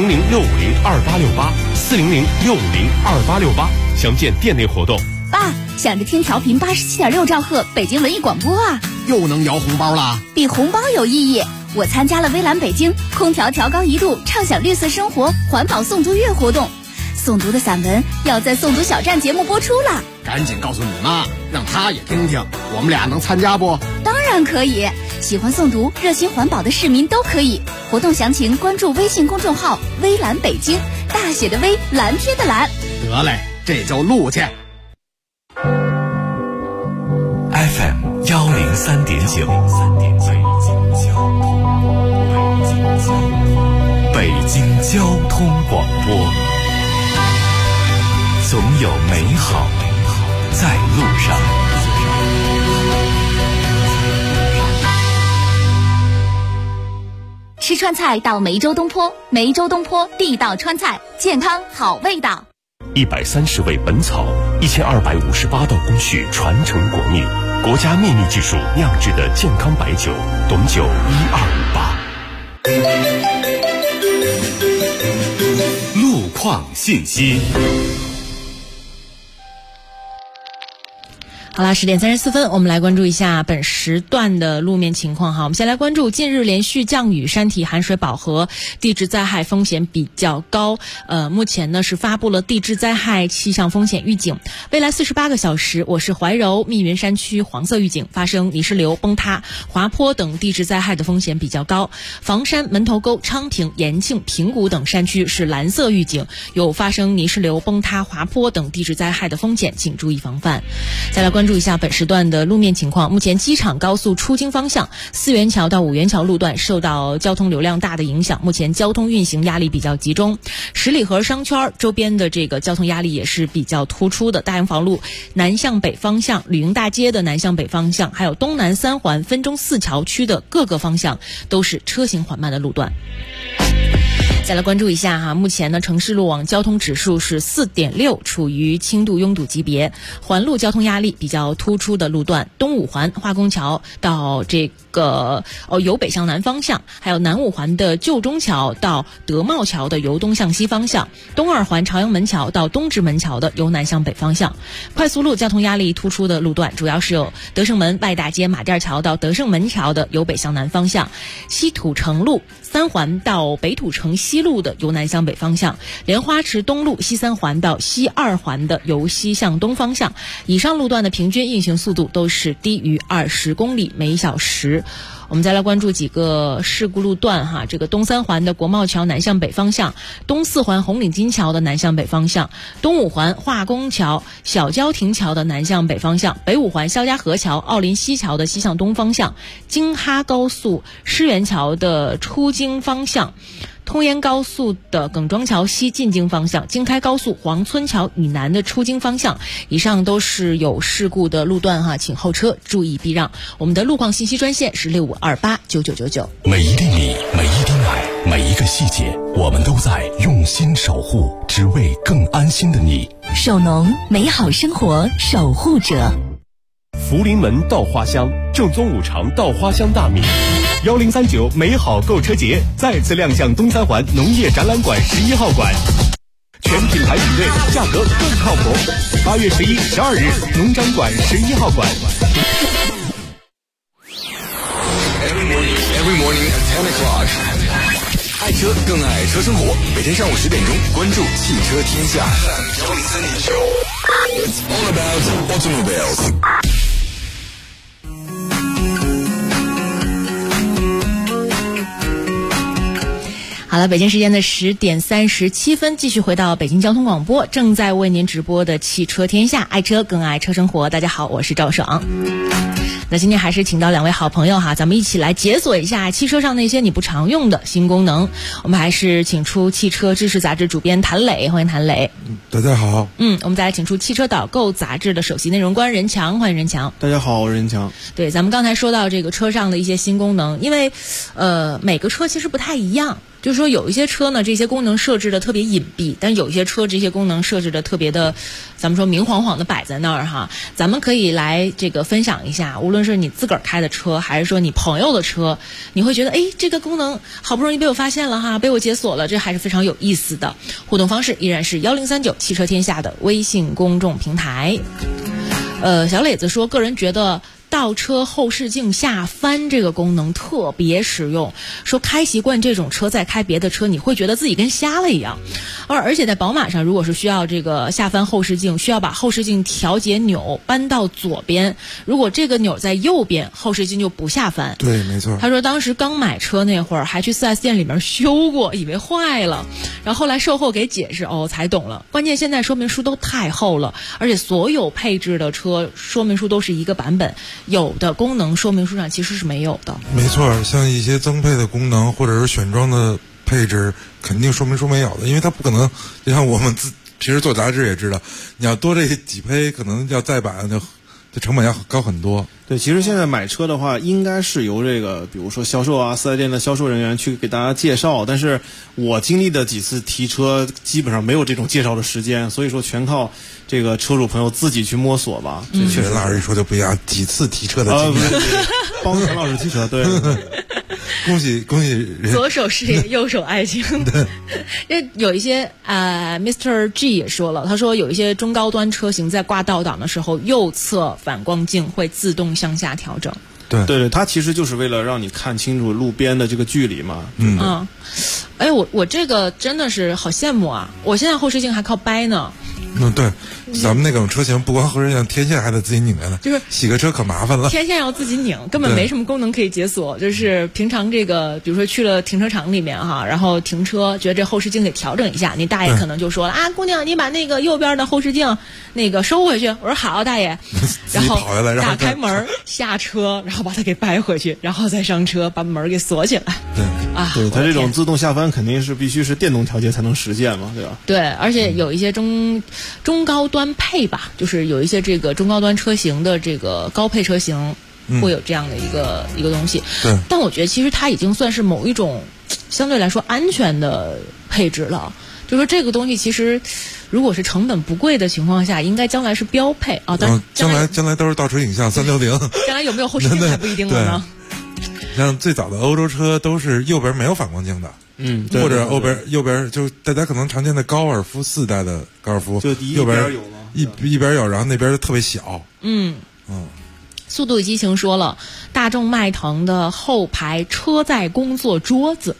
400-650-2868，400-650-2868，详见店内活动。 爸，想着听调频87.6兆赫北京文艺广播啊， 又能摇红包啦！ 比红包有意义。我参加了微蓝北京空调调高1度，畅享绿色生活环保诵读月活动，诵读的散文要在诵读小站节目播出了。 赶紧告诉你妈，让她也听听，我们俩能参加不？ 当然可以， 喜欢诵读、热心环保的市民都可以。活动详情关注微信公众号“微蓝北京”，大写的微，蓝天的蓝。 得嘞，这就录去。 FM 103.9，北京交通广播，总有美好在路上。 吃川菜到梅州东坡，梅州东坡地道川菜，健康好味道。 130味本草，1258道工序传承国秘，国家秘密技术酿制的健康白酒，董酒1258。 路况信息。 好啦，10点34分，我们来关注一下本时段的路面情况哈。我们先来关注近日连续降雨，山体含水饱和，地质灾害风险比较高。目前呢是发布了地质灾害气象风险预警。未来48个小时，我市怀柔、密云山区黄色预警，发生泥石流、崩塌、滑坡等地质灾害的风险比较高。房山、门头沟、昌平、延庆、平谷等山区是蓝色预警，有发生泥石流、崩塌、滑坡等地质灾害的风险，请注意防范。再来关注一下本时段的路面情况。目前机场高速出京方向4元桥到5元桥路段受到交通流量大的影响，目前交通运行压力比较集中。十里河商圈周边的这个交通压力也是比较突出的。大营房路南向北方向、旅营大街的南向北方向，还有东南3环分钟4桥区的各个方向都是车行缓慢的路段。再来关注一下哈，目前呢城市路网交通指数是4.6，处于轻度拥堵级别。环路交通压力比较突出的路段，东五环化工桥到这个由北向南方向，还有南五环的旧中桥到德茂桥的由东向西方向，东二环朝阳门桥到东直门桥的由南向北方向。快速路交通压力突出的路段主要是有德胜门外大街马甸桥到德胜门桥的由北向南方向，西土城路3环到北土城西路的由南向北方向，莲花池东路西3环到西2环的由西向东方向。以上路段的平均运行速度都是低于20公里每小时。我们再来关注几个事故路段哈，这个东3环的国贸桥南向北方向，东4环红领巾桥的南向北方向，东5环化工桥小郊亭桥的南向北方向，北5环肖家河桥奥林西桥的西向东方向，京哈高速狮园桥的出京方向，通燕高速的耿庄桥西进京方向，京开高速黄村桥以南的出京方向。以上都是有事故的路段哈，请后车注意避让。我们的路况信息专线是65289999。 每一粒米，每一滴奶，每一个细节，我们都在用心守护，只为更安心的你。 首农，美好生活守护者。 福临门稻花香，正宗五常稻花香大米。1039美好购车节再次亮相东3环农业展览馆11号馆，全品牌比对，价格更靠谱。8月11、12日，农展馆11号馆。 Every morning at 10 o'clock， 爱车更爱车生活。每天上午10点钟，关注汽车天下。It's all about automobiles。 好了，北京时间的10点37分，继续回到北京交通广播，正在为您直播的汽车天下，爱车更爱车生活。大家好，我是赵爽。那今天还是请到2位好朋友哈，咱们一起来解锁一下汽车上那些你不常用的新功能。我们还是请出汽车知识杂志主编谭磊，欢迎谭磊。 大家好。 我们再来请出汽车导购杂志的首席内容官任强，欢迎任强。 大家好，我是任强。 对，咱们刚才说到这个车上的一些新功能，因为每个车其实不太一样。就是说有一些车呢，这些功能设置的特别隐蔽，但有些车这些功能设置的特别的，咱们说明晃晃的摆在那儿哈。咱们可以来这个分享一下，无论是你自个儿开的车，还是说你朋友的车，你会觉得这个功能好不容易被我发现了哈，被我解锁了，这还是非常有意思的。互动方式依然是1039汽车天下的微信公众平台。小磊子说，个人觉得倒车后视镜下翻这个功能特别实用，说开习惯这种车再开别的车，你会觉得自己跟瞎了一样。而且在宝马上，如果是需要这个下翻后视镜，需要把后视镜调节钮搬到左边，如果这个钮在右边，后视镜就不下翻。 对，没错。 他说当时刚买车那会儿还去 4S 店里面修过，以为坏了，然后后来售后给解释，才懂了。关键现在说明书都太厚了，而且所有配置的车说明书都是一个版本，有的功能说明书上其实是没有的。 没错，像一些增配的功能或者是选装的配置，肯定说明书没有的，因为它不可能。就像我们平时做杂志也知道，你要多这几胚，可能要再版这成本要高很多。 对，其实现在买车的话，应该是由这个，比如说销售啊、4S店的销售人员去给大家介绍。但是我经历的几次提车，基本上没有这种介绍的时间，所以说全靠这个车主朋友自己去摸索吧。 这确实，老师一说就不一样，几次提车的经验， 帮陈老师提车，对。 恭喜左手事业右手爱情。有一些Mr. G 也说了，他说有一些中高端车型在挂倒档的时候，右侧反光镜会自动向下调整。 对，它其实就是为了让你看清楚路边的这个距离嘛。 我这个真的是好羡慕啊！我现在后视镜还靠掰呢。 对，咱们那种车型不光后视镜，天线还得自己拧着呢，就是洗个车可麻烦了。 天线要自己拧，根本没什么功能可以解锁。就是平常这个，比如说去了停车场里面哈，然后停车，觉得这后视镜得调整一下，你大爷可能就说了啊，姑娘，你把那个右边的后视镜那个收回去。我说好，大爷。然后打开门下车，然后把它给掰回去，然后再上车把门给锁起来。 对，它这种自动下翻肯定是必须是电动调节才能实现嘛，对吧？ 对，而且有一些中高端配吧，就是有一些这个中高端车型的这个高配车型会有这样的一个东西。 对， 但我觉得其实它已经算是某一种相对来说安全的配置了。就说这个东西其实如果是成本不贵的情况下，应该将来是标配啊。但将来都是倒车影像360。 将来有没有后视镜还不一定了呢。 像最早的欧洲车都是右边没有反光镜的，或者右边就大家可能常见的高尔夫4代的高尔夫， 就右边有吗？ 一边有，然后那边就特别小。 速度与激情说了，大众迈腾的后排车载工作桌子。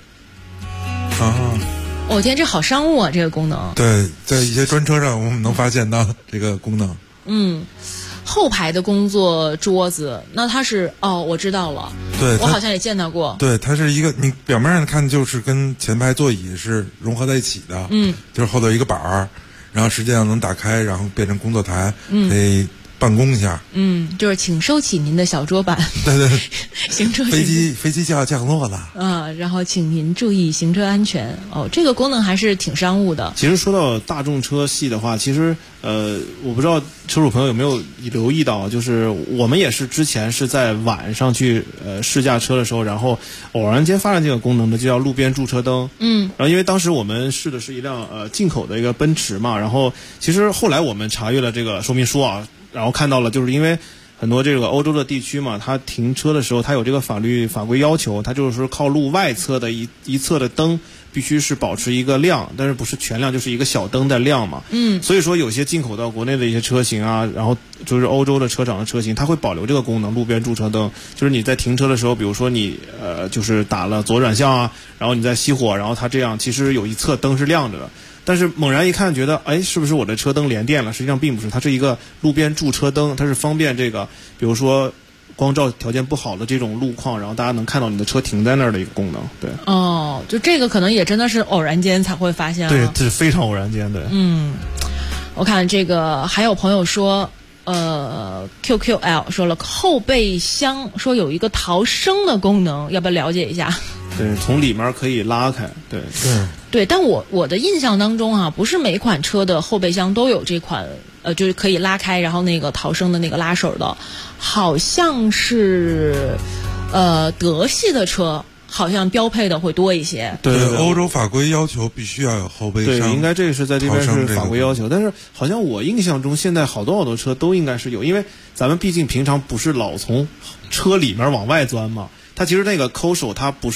我天，这好商务啊，这个功能。 对，在一些专车上我们能发现到这个功能。 后排的工作桌子，那它是我知道了， 对， 我好像也见到过。 对，它是一个，你表面上看就是跟前排座椅是融合在一起的，就是后头一个板儿，然后实际上能打开，然后变成工作台，可以办公一下。 就是请收起您的小桌板。 对， 行车飞机就要降落了。 然后请您注意行车安全。这个功能还是挺商务的。 其实说到大众车系的话，其实我不知道车主朋友有没有留意到，就是我们也是之前是在晚上去试驾车的时候，然后偶然间发现这个功能的，就叫路边驻车灯。然后因为当时我们试的是一辆进口的一个奔驰嘛，然后其实后来我们查阅了这个说明书啊，然后看到了，就是因为很多这个欧洲的地区嘛，它停车的时候它有这个法规要求，它就是说靠路外侧的一侧的灯必须是保持一个亮，但是不是全亮，就是一个小灯在亮嘛。所以说有些进口到国内的一些车型啊，然后就是欧洲的车厂的车型，它会保留这个功能，路边驻车灯，就是你在停车的时候，比如说你就是打了左转向啊，然后你在熄火，然后它这样其实有一侧灯是亮着的。但是猛然一看，觉得是不是我的车灯连电了？实际上并不是，它是一个路边驻车灯，它是方便这个，比如说光照条件不好的这种路况，然后大家能看到你的车停在那儿的一个功能。对， 就这个可能也真的是偶然间才会发现。 对，这是非常偶然间的。 我看这个还有朋友说。QQL 说了后备箱说有一个逃生的功能，要不要了解一下？ 对，从里面可以拉开。 对，但我的印象当中不是每款车的后备箱都有这款就是可以拉开，然后那个逃生的那个拉手的，好像是德系的车好像标配的会多一些。 对，欧洲法规要求必须要有后备箱。 对，应该这个是在这边是法规要求，但是好像我印象中现在好多车都应该是有，因为咱们毕竟平常不是老从车里面往外钻嘛，它其实那个抠手它不是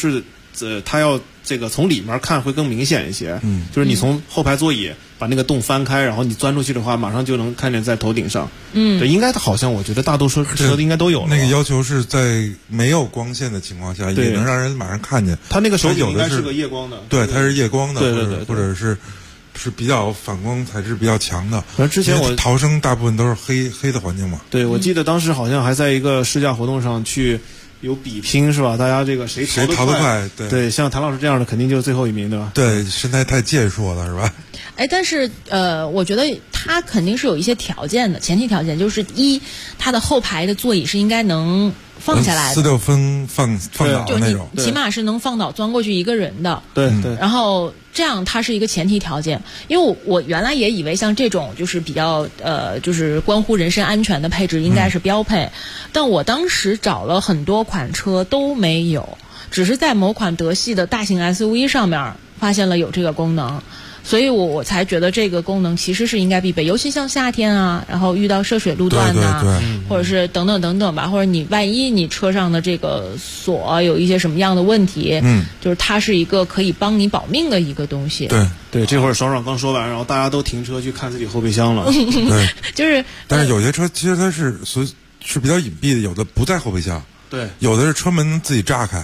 它要这个从里面看会更明显一些。就是你从后排座椅把那个洞翻开，然后你钻出去的话，马上就能看见在头顶上。对，应该好像我觉得大多数车应该都有了。 那个要求是在没有光线的情况下，也能让人马上看见。 它那个手柄应该是个夜光的， 对，它是夜光的， 对， 或者是比较反光材质比较强的。 而之前我逃生大部分都是黑的环境嘛。 对，我记得当时好像还在一个试驾活动上去。有比拼是吧？大家这个谁逃得快？ 对，像谭老师这样的肯定就是最后一名，对吧？ 对，身材太健硕了，是吧？ 但是我觉得它肯定是有一些条件的，前提条件就是它的后排的座椅是应该能放下来的 ，4-6分放倒的那种， 起码是能放倒钻过去一个人的。 对。 然后这样它是一个前提条件，因为我原来也以为像这种就是比较就是关乎人身安全的配置应该是标配，但我当时找了很多款车都没有，只是在某款德系的大型 SUV 上面发现了有这个功能。所以我才觉得这个功能其实是应该必备，尤其像夏天啊，然后遇到涉水路段呐，或者是等等吧，或者你万一你车上的这个锁有一些什么样的问题，就是它是一个可以帮你保命的一个东西。 对，这会儿爽刚说完，然后大家都停车去看自己后备箱了。 对， 就是， 但是有些车其实它是比较隐蔽的，有的不在后备箱， 对， 有的是车门自己炸开。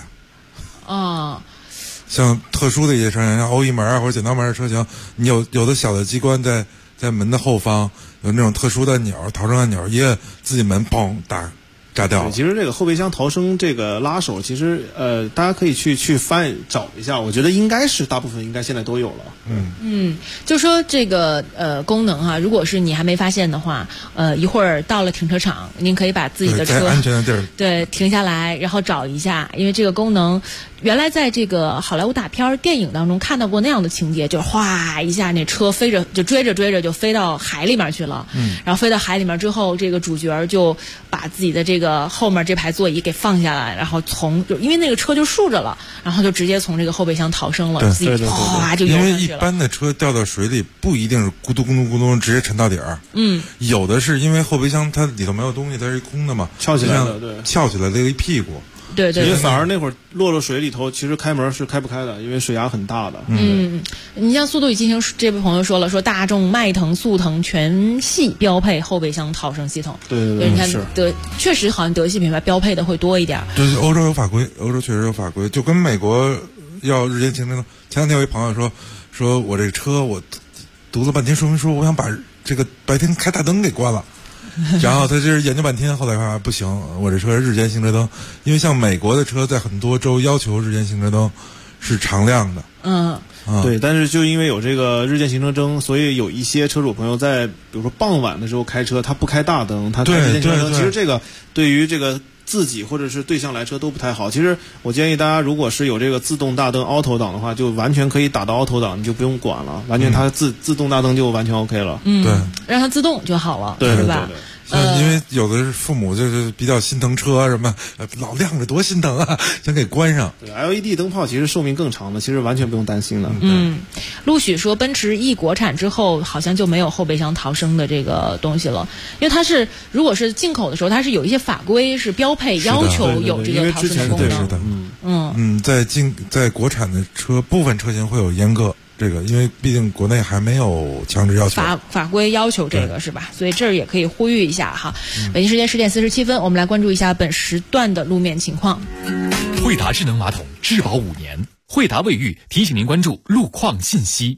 像特殊的一些车型，像欧翼门啊或者剪刀门的车型，你有的小的机关在门的后方有那种特殊的按钮，逃生按钮，一摁自己门砰炸掉了。 其实这个后备箱逃生这个拉手，其实大家可以去翻找一下，我觉得应该是大部分应该现在都有了。 就说这个功能啊，如果是你还没发现的话，一会儿到了停车场，您可以把自己的车安全的地儿对停下来，然后找一下，因为这个功能原来在这个好莱坞大片电影当中看到过那样的情节，就哗一下那车飞着就追着就飞到海里面去了。然后飞到海里面之后，这个主角就把自己的这个后面这排座椅给放下来，然后因为那个车就竖着了，然后就直接从这个后备箱逃生了，自己哗就游上去了。 因为一般的车掉到水里不一定是咕咚咕咚咕咚直接沉到底儿，有的是因为后备箱它里头没有东西，它是空的嘛， 翘起来的，对， 翘起来了一屁股。 对， 因为反而那会儿落水里头，其实开门是开不开的，因为水压很大的。 你像《速度与激情》这位朋友说了，说大众迈腾、速腾全系标配后备箱逃生系统。 对， 你看确实好像德系品牌标配的会多一点。 对，欧洲有法规，欧洲确实有法规，就跟美国要日间行车。前两天有一朋友说我这车我读了半天说明书，我想把这个白天开大灯给关了。然后他就是研究半天，后来发现不行，我这车是日间行车灯，因为像美国的车在很多州要求日间行车灯是常亮的。 对，但是就因为有这个日间行车灯，所以有一些车主朋友在比如说傍晚的时候开车，他不开大灯，他开日间行车灯，其实这个对于这个自己或者是对向来车都不太好。其实我建议大家，如果是有这个自动大灯 auto 档的话，就完全可以打到 auto 档，你就不用管了，完全它自动大灯就完全 OK 了。 对， 让它自动就好了， 对， 是吧？ 因为有的父母就是比较心疼车什么，老亮着多心疼啊，想给关上。 对 LED 灯泡其实寿命更长的，其实完全不用担心的。 陆许说，奔驰 E 国产之后好像就没有后备箱逃生的这个东西了，因为它是如果是进口的时候，它是有一些法规是标配要求有这个逃生的功能。在国产的车部分车型会有严格。这个，因为毕竟国内还没有强制要求， 法规要求这个是吧？所以这儿也可以呼吁一下哈。北京时间10点47分，我们来关注一下本时段的路面情况。 惠达智能马桶质保5年，惠达卫浴提醒您关注路况信息。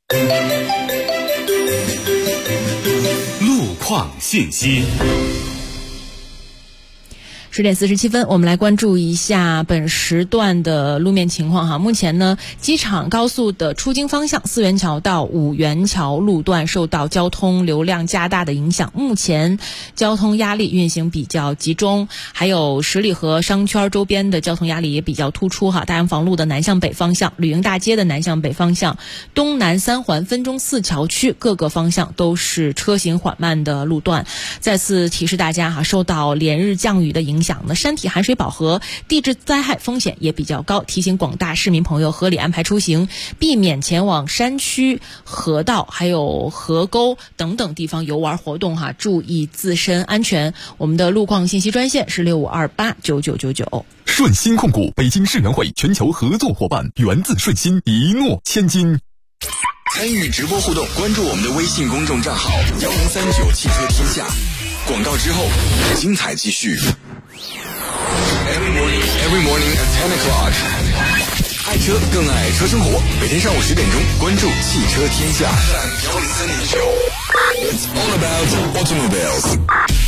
路况信息。 10点47分，我们来关注一下本时段的路面情况哈。目前呢，机场高速的出京方向4元桥到5元桥路段受到交通流量加大的影响，目前交通压力运行比较集中，还有十里河商圈周边的交通压力也比较突出哈。大洋房路的南向北方向、旅营大街的南向北方向、东南三环分钟寺桥区各个方向都是车行缓慢的路段。再次提示大家哈，受到连日降雨的影响呢，山体含水饱和，地质灾害风险也比较高，提醒广大市民朋友合理安排出行，避免前往山区、河道还有河沟等等地方游玩活动哈，注意自身安全。我们的路况信息专线是65289999。 顺心控股，北京世园会全球合作伙伴，源自顺心，一诺千金。 参与直播互动，关注我们的微信公众账号1039汽车天下。广告之后，精彩继续。Every morning at 10 o'clock。爱车更爱车生活，每天上午10点钟，关注汽车天下。It's all about automobiles。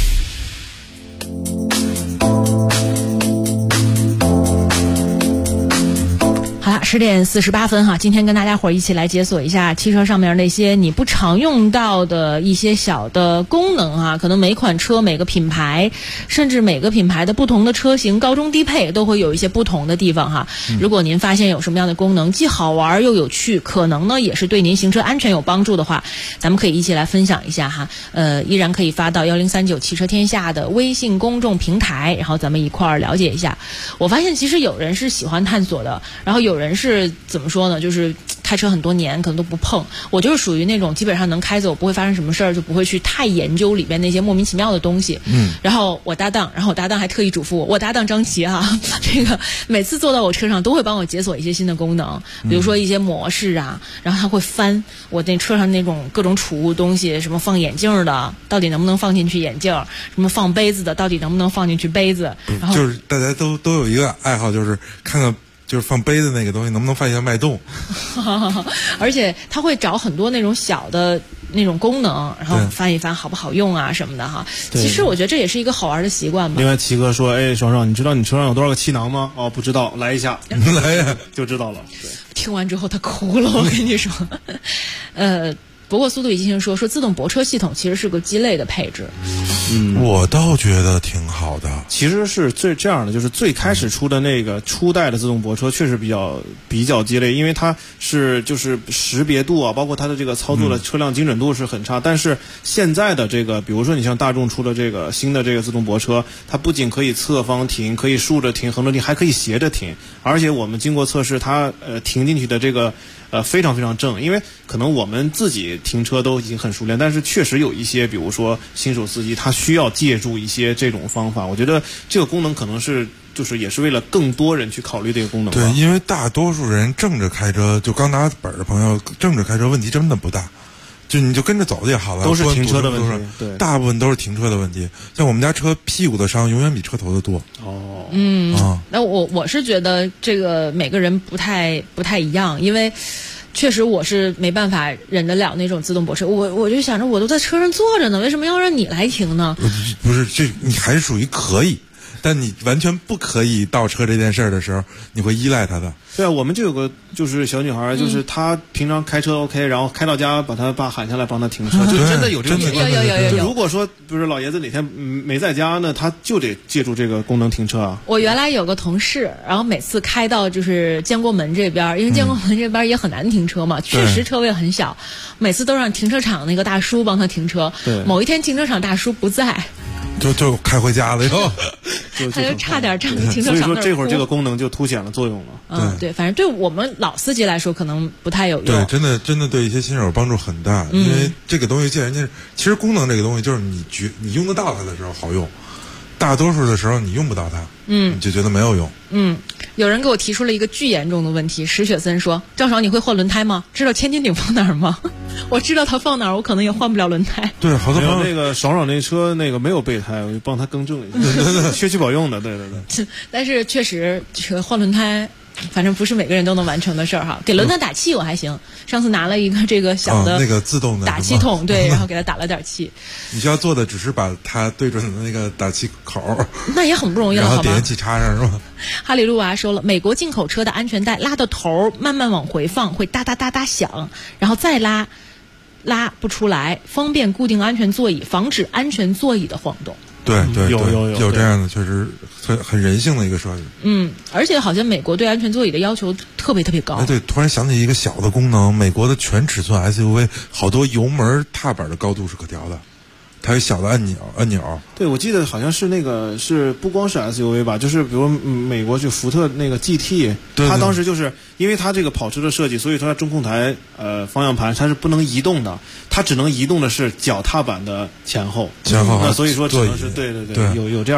好了，10点48分哈，今天跟大家伙一起来解锁一下汽车上面那些你不常用到的一些小的功能哈，可能每款车每个品牌，甚至每个品牌的不同的车型高中低配都会有一些不同的地方哈。如果您发现有什么样的功能既好玩又有趣，可能呢也是对您行车安全有帮助的话，咱们可以一起来分享一下哈。依然可以发到1039汽车天下的微信公众平台，然后咱们一块儿了解一下。我发现其实有人是喜欢探索的，然后有人是怎么说呢，就是开车很多年可能都不碰。我就是属于那种基本上能开走不会发生什么事儿，就不会去太研究里边那些莫名其妙的东西。然后我搭档还特意嘱咐我搭档张琪哈，这个每次坐到我车上都会帮我解锁一些新的功能，比如说一些模式啊，然后他会翻我那车上那种各种储物东西，什么放眼镜的到底能不能放进去眼镜，什么放杯子的到底能不能放进去杯子。然后就是大家都有一个爱好，就是看看就是放杯子那个东西能不能放一下脉动。 而且他会找很多那种小的那种功能，然后翻一翻好不好用啊什么的哈。其实我觉得这也是一个好玩的习惯吧。 另外齐哥说，哎，爽爽，你知道你车上有多少个气囊吗？哦，不知道，来一下，来呀，就知道了。对， 听完之后他哭了，我跟你说。不过速度与激情说自动泊车系统其实是个鸡肋的配置。 我倒觉得挺好的。 其实是这样的，就是最开始出的那个初代的自动泊车确实比较鸡肋，因为它是就是识别度啊，包括它的这个操作的车辆精准度是很差。但是现在的这个，比如说你像大众出的这个新的这个自动泊车，它不仅可以侧方停，可以竖着停、横着停，还可以斜着停。而且我们经过测试，它停进去的这个非常非常正。因为可能我们自己停车都已经很熟练，但是确实有一些比如说新手司机他需要借助一些这种方法。我觉得这个功能可能是就是也是为了更多人去考虑这个功能吧。 对，因为大多数人正着开车，就刚拿本的朋友正着开车问题真的不大，就你就跟着走就好了， 都是停车的问题。对， 大部分都是停车的问题。像我们家车屁股的伤永远比车头的多。 那我是觉得这个每个人不太一样，因为确实我是没办法忍得了那种自动泊车。我就想着我都在车上坐着呢，为什么要让你来停呢？ 不是，这你还是属于可以，但你完全不可以倒车这件事儿的时候，你会依赖他的。 对啊，我们就有个就是小女孩，就是她平常开车 OK，然后开到家把她爸喊下来帮她停车，就真的有这种情况。 有。 如果说不是老爷子哪天没在家呢，他就得借助这个功能停车啊。 我原来有个同事，然后每次开到就是建国门这边，因为建国门这边也很难停车嘛，确实车位很小，每次都让停车场那个大叔帮他停车。某一天停车场大叔不在。 就开回家了哟， 他就差点站在停车场那儿。 所以说这会儿这个功能就凸显了作用了。 对，反正对我们老司机来说可能不太有用。 对，真的对一些新手帮助很大，因为这个东西见仁见智。其实功能这个东西就是你用得到它的时候好用，大多数的时候你用不到它，你就觉得没有用。 有人给我提出了一个巨严重的问题，石雪森说：“赵爽，你会换轮胎吗？知道千斤顶放哪儿吗？”我知道它放哪儿，我可能也换不了轮胎。 对，好多朋友那个爽爽那车那个没有备胎，我就帮他更正一下，学取保用的，对。 但是确实这个换轮胎，反正不是每个人都能完成的事儿哈。给轮胎打气我还行，上次拿了一个这个小的那个自动的打气筒，对，然后给它打了点气。 你需要做的只是把它对准的那个打气口， 那也很不容易了，好吧？ 然后点烟器插上是吧？ 哈里路娃说了，美国进口车的安全带拉到头慢慢往回放会哒哒哒哒响，然后再拉不出来，方便固定安全座椅，防止安全座椅的晃动。 对，有这样的，确实很人性的一个设计。 而且好像美国对安全座椅的要求特别特别高。 对，突然想起一个小的功能，美国的全尺寸 SUV 好多油门踏板的高度是可调的。它有小的按钮。 对，我记得好像是那个是不光是 SUV 吧，就是比如美国就福特那个 GT， 它当时就是因为它这个跑车的设计，所以它中控台方向盘它是不能移动的，它只能移动的是脚踏板的前后。那所以说只能是对，有这样的。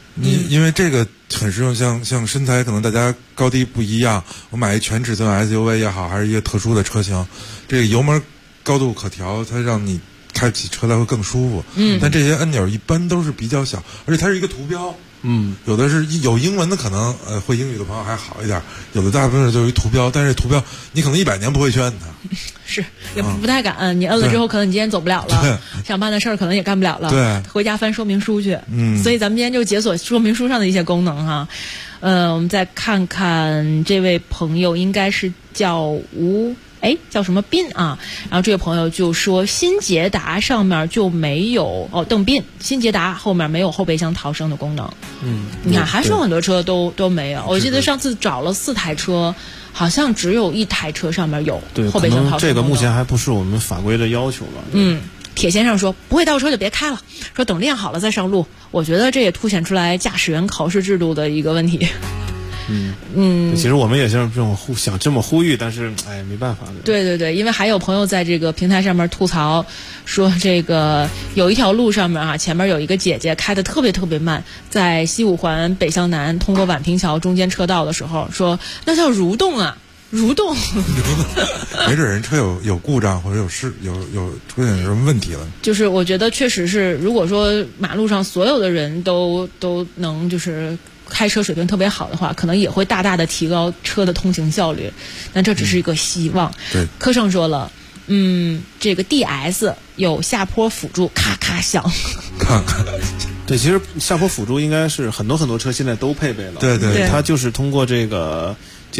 因为这个很实用，像身材可能大家高低不一样，我买一全尺寸 SUV 也好，还是一个特殊的车型，这个油门高度可调，它让你开起车来会更舒服。但这些按钮一般都是比较小，而且它是一个图标。有的是有英文的，可能会英语的朋友还好一点，有的大部分就是一图标，但是图标你可能100年不会去摁它。 是，也不太敢摁。你摁了之后，可能你今天走不了了，想办的事儿可能也干不了了。 对， 回家翻说明书去。所以咱们今天就解锁说明书上的一些功能哈。我们再看看这位朋友，应该是叫叫什么斌啊？然后这位朋友就说，新捷达上面就没有邓斌，新捷达后面没有后备箱逃生的功能。你看，还是有很多车都没有。我记得上次找了4台车，好像只有1台车上面有后备箱逃生功能。 这个目前还不是我们法规的要求吧？ 铁先生说，不会倒车就别开了，说等练好了再上路。我觉得这也凸显出来驾驶员考试制度的一个问题。 其实我们也是想这么呼吁，但是没办法。 对，因为还有朋友在这个平台上面吐槽说，这个有一条路上面前面有一个姐姐开得特别特别慢，在西5环北向南通过宛平桥中间车道的时候，说那叫蠕动啊。蠕动， 没准人车有故障或者有出现什么问题了。 就是我觉得确实是，如果说马路上所有的人都能就是开车水平特别好的话，可能也会大大的提高车的通行效率。但这只是一个希望。 对， 柯胜说了，这个 DS 有下坡辅助，咔咔响。 对，其实下坡辅助应该是很多车现在都配备了。 对， 它就是通过这个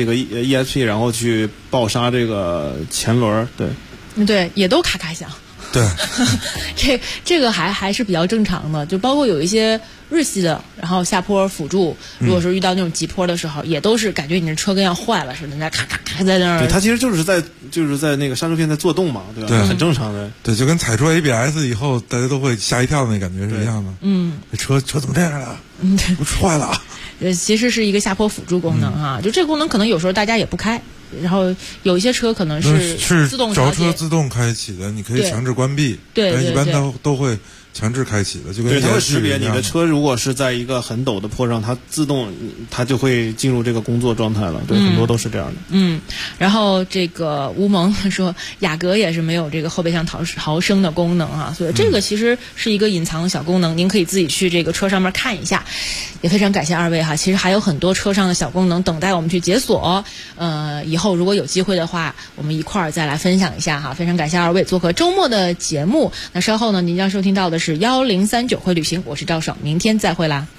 ESP， 然后去爆杀这个前轮。 对，也都咔咔响。 对， 这个还是比较正常的，就包括有一些日系的，然后下坡辅助，如果说遇到那种急坡的时候，也都是感觉你的车跟要坏了似的，在咔咔咔在那儿。 对，它其实就是在那个刹车片在做动嘛，对吧？对，很正常的。 对，就跟踩出 ABS 以后大家都会吓一跳的那感觉是一样的。这车怎么这样了？不是坏了？ 其实是一个下坡辅助功能啊，就这个功能可能有时候大家也不开。然后有一些车可能是自动着车自动开启的，你可以强制关闭。 对， 一般都会强制开启的，就跟它会识别你的车如果是在一个很陡的坡上，它自动它就会进入这个工作状态了。对，很多都是这样的。 然后这个吴萌说，雅阁也是没有这个后备箱逃生的功能啊，所以这个其实是一个隐藏的小功能，您可以自己去这个车上面看一下。也非常感谢二位哈，其实还有很多车上的小功能等待我们去解锁。以后如果有机会的话，我们一块儿再来分享一下哈。非常感谢二位做客周末的节目。那稍后呢，您将收听到的是1039会旅行，我是赵爽，明天再会啦。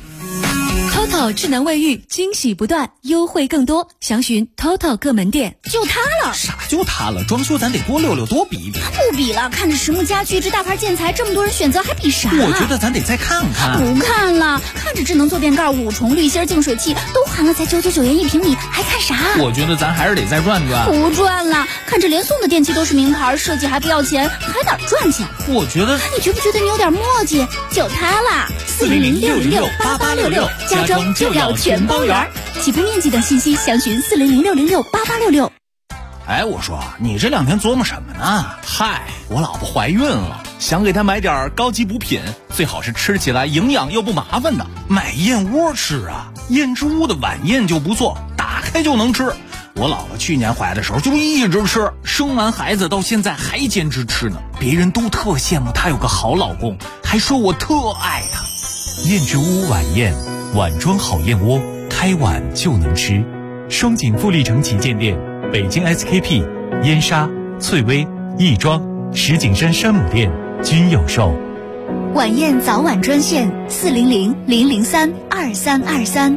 TOTO 智能卫浴惊喜不断，优惠更多，详询 TOTO 各门店。 就它了？ 啥就它了？装修咱得多溜溜，多比一比。 不比了，看着实木家居这大牌建材，这么多人选择，还比啥？ 我觉得咱得再看看。 不看了，看着智能坐便盖、5重滤芯净水器都含了，才999元1平米，还看啥？ 我觉得咱还是得再转转。 不转了，看着连送的电器都是名牌，设计还不要钱，还哪儿赚去？ 我觉得， 你觉不觉得你有点磨叽？就它啦，400-606-8866，家装就要全包圆。起步面积等信息详询400-606-8866。 哎，我说你这2天琢磨什么呢？嗨，我老婆怀孕了，想给她买点高级补品，最好是吃起来营养又不麻烦的。买燕窝吃啊，燕之屋的晚宴就不错，打开就能吃。我姥姥去年怀的时候就一直吃，生完孩子到现在还坚持吃呢。别人都特羡慕她有个好老公，还说我特爱她。 燕之屋晚宴，碗装好燕窝，开碗就能吃。双井富力城旗舰店，北京 SKP、燕莎、翠微、亦庄、石景山山姆店均有售。 晚宴早晚专线400-003-2323。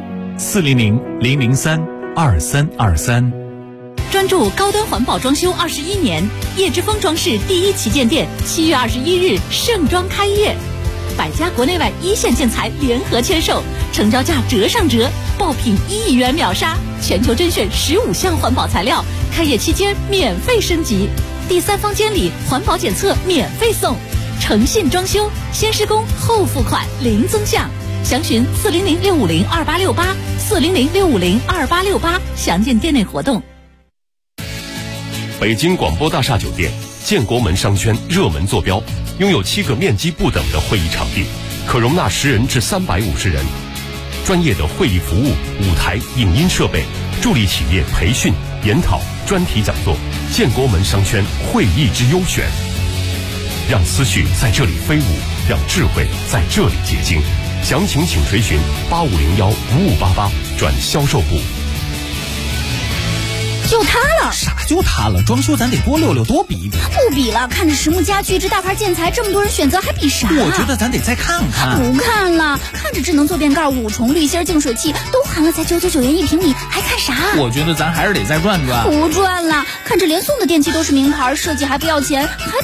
400-003-2323。 专注高端环保装修21年，叶之峰装饰第1旗舰店7月21日盛装开业，百家国内外1线建材联合签售，成交价折上折，爆品1亿元秒杀，全球甄选15项环保材料，开业期间免费升级，第3方监理环保检测免费送，诚信装修，先施工后付款零增项，详询400-650-2868，400-650-2868，详见店内活动。 北京广播大厦酒店建国门商圈热门坐标，拥有7个面积不等的会议场地，可容纳10人至350人。 专业的会议服务、舞台、影音设备，助力企业培训、研讨、专题讲座，建国门商圈会议之优选。让思绪在这里飞舞，让智慧在这里结晶。详情请垂询8501-5588转销售部。 就它了， 啥就它了？装修咱得多溜溜，多比一比。 不比了，看着实木家具这大牌建材，这么多人选择，还比啥？ 我觉得咱得再看看。 不看了，看着智能坐便盖、5重滤芯净水器都含了，才999元1平米，还看啥？ 我觉得咱还是得再转转。 不转了，看着连送的电器都是名牌，设计还不要钱，还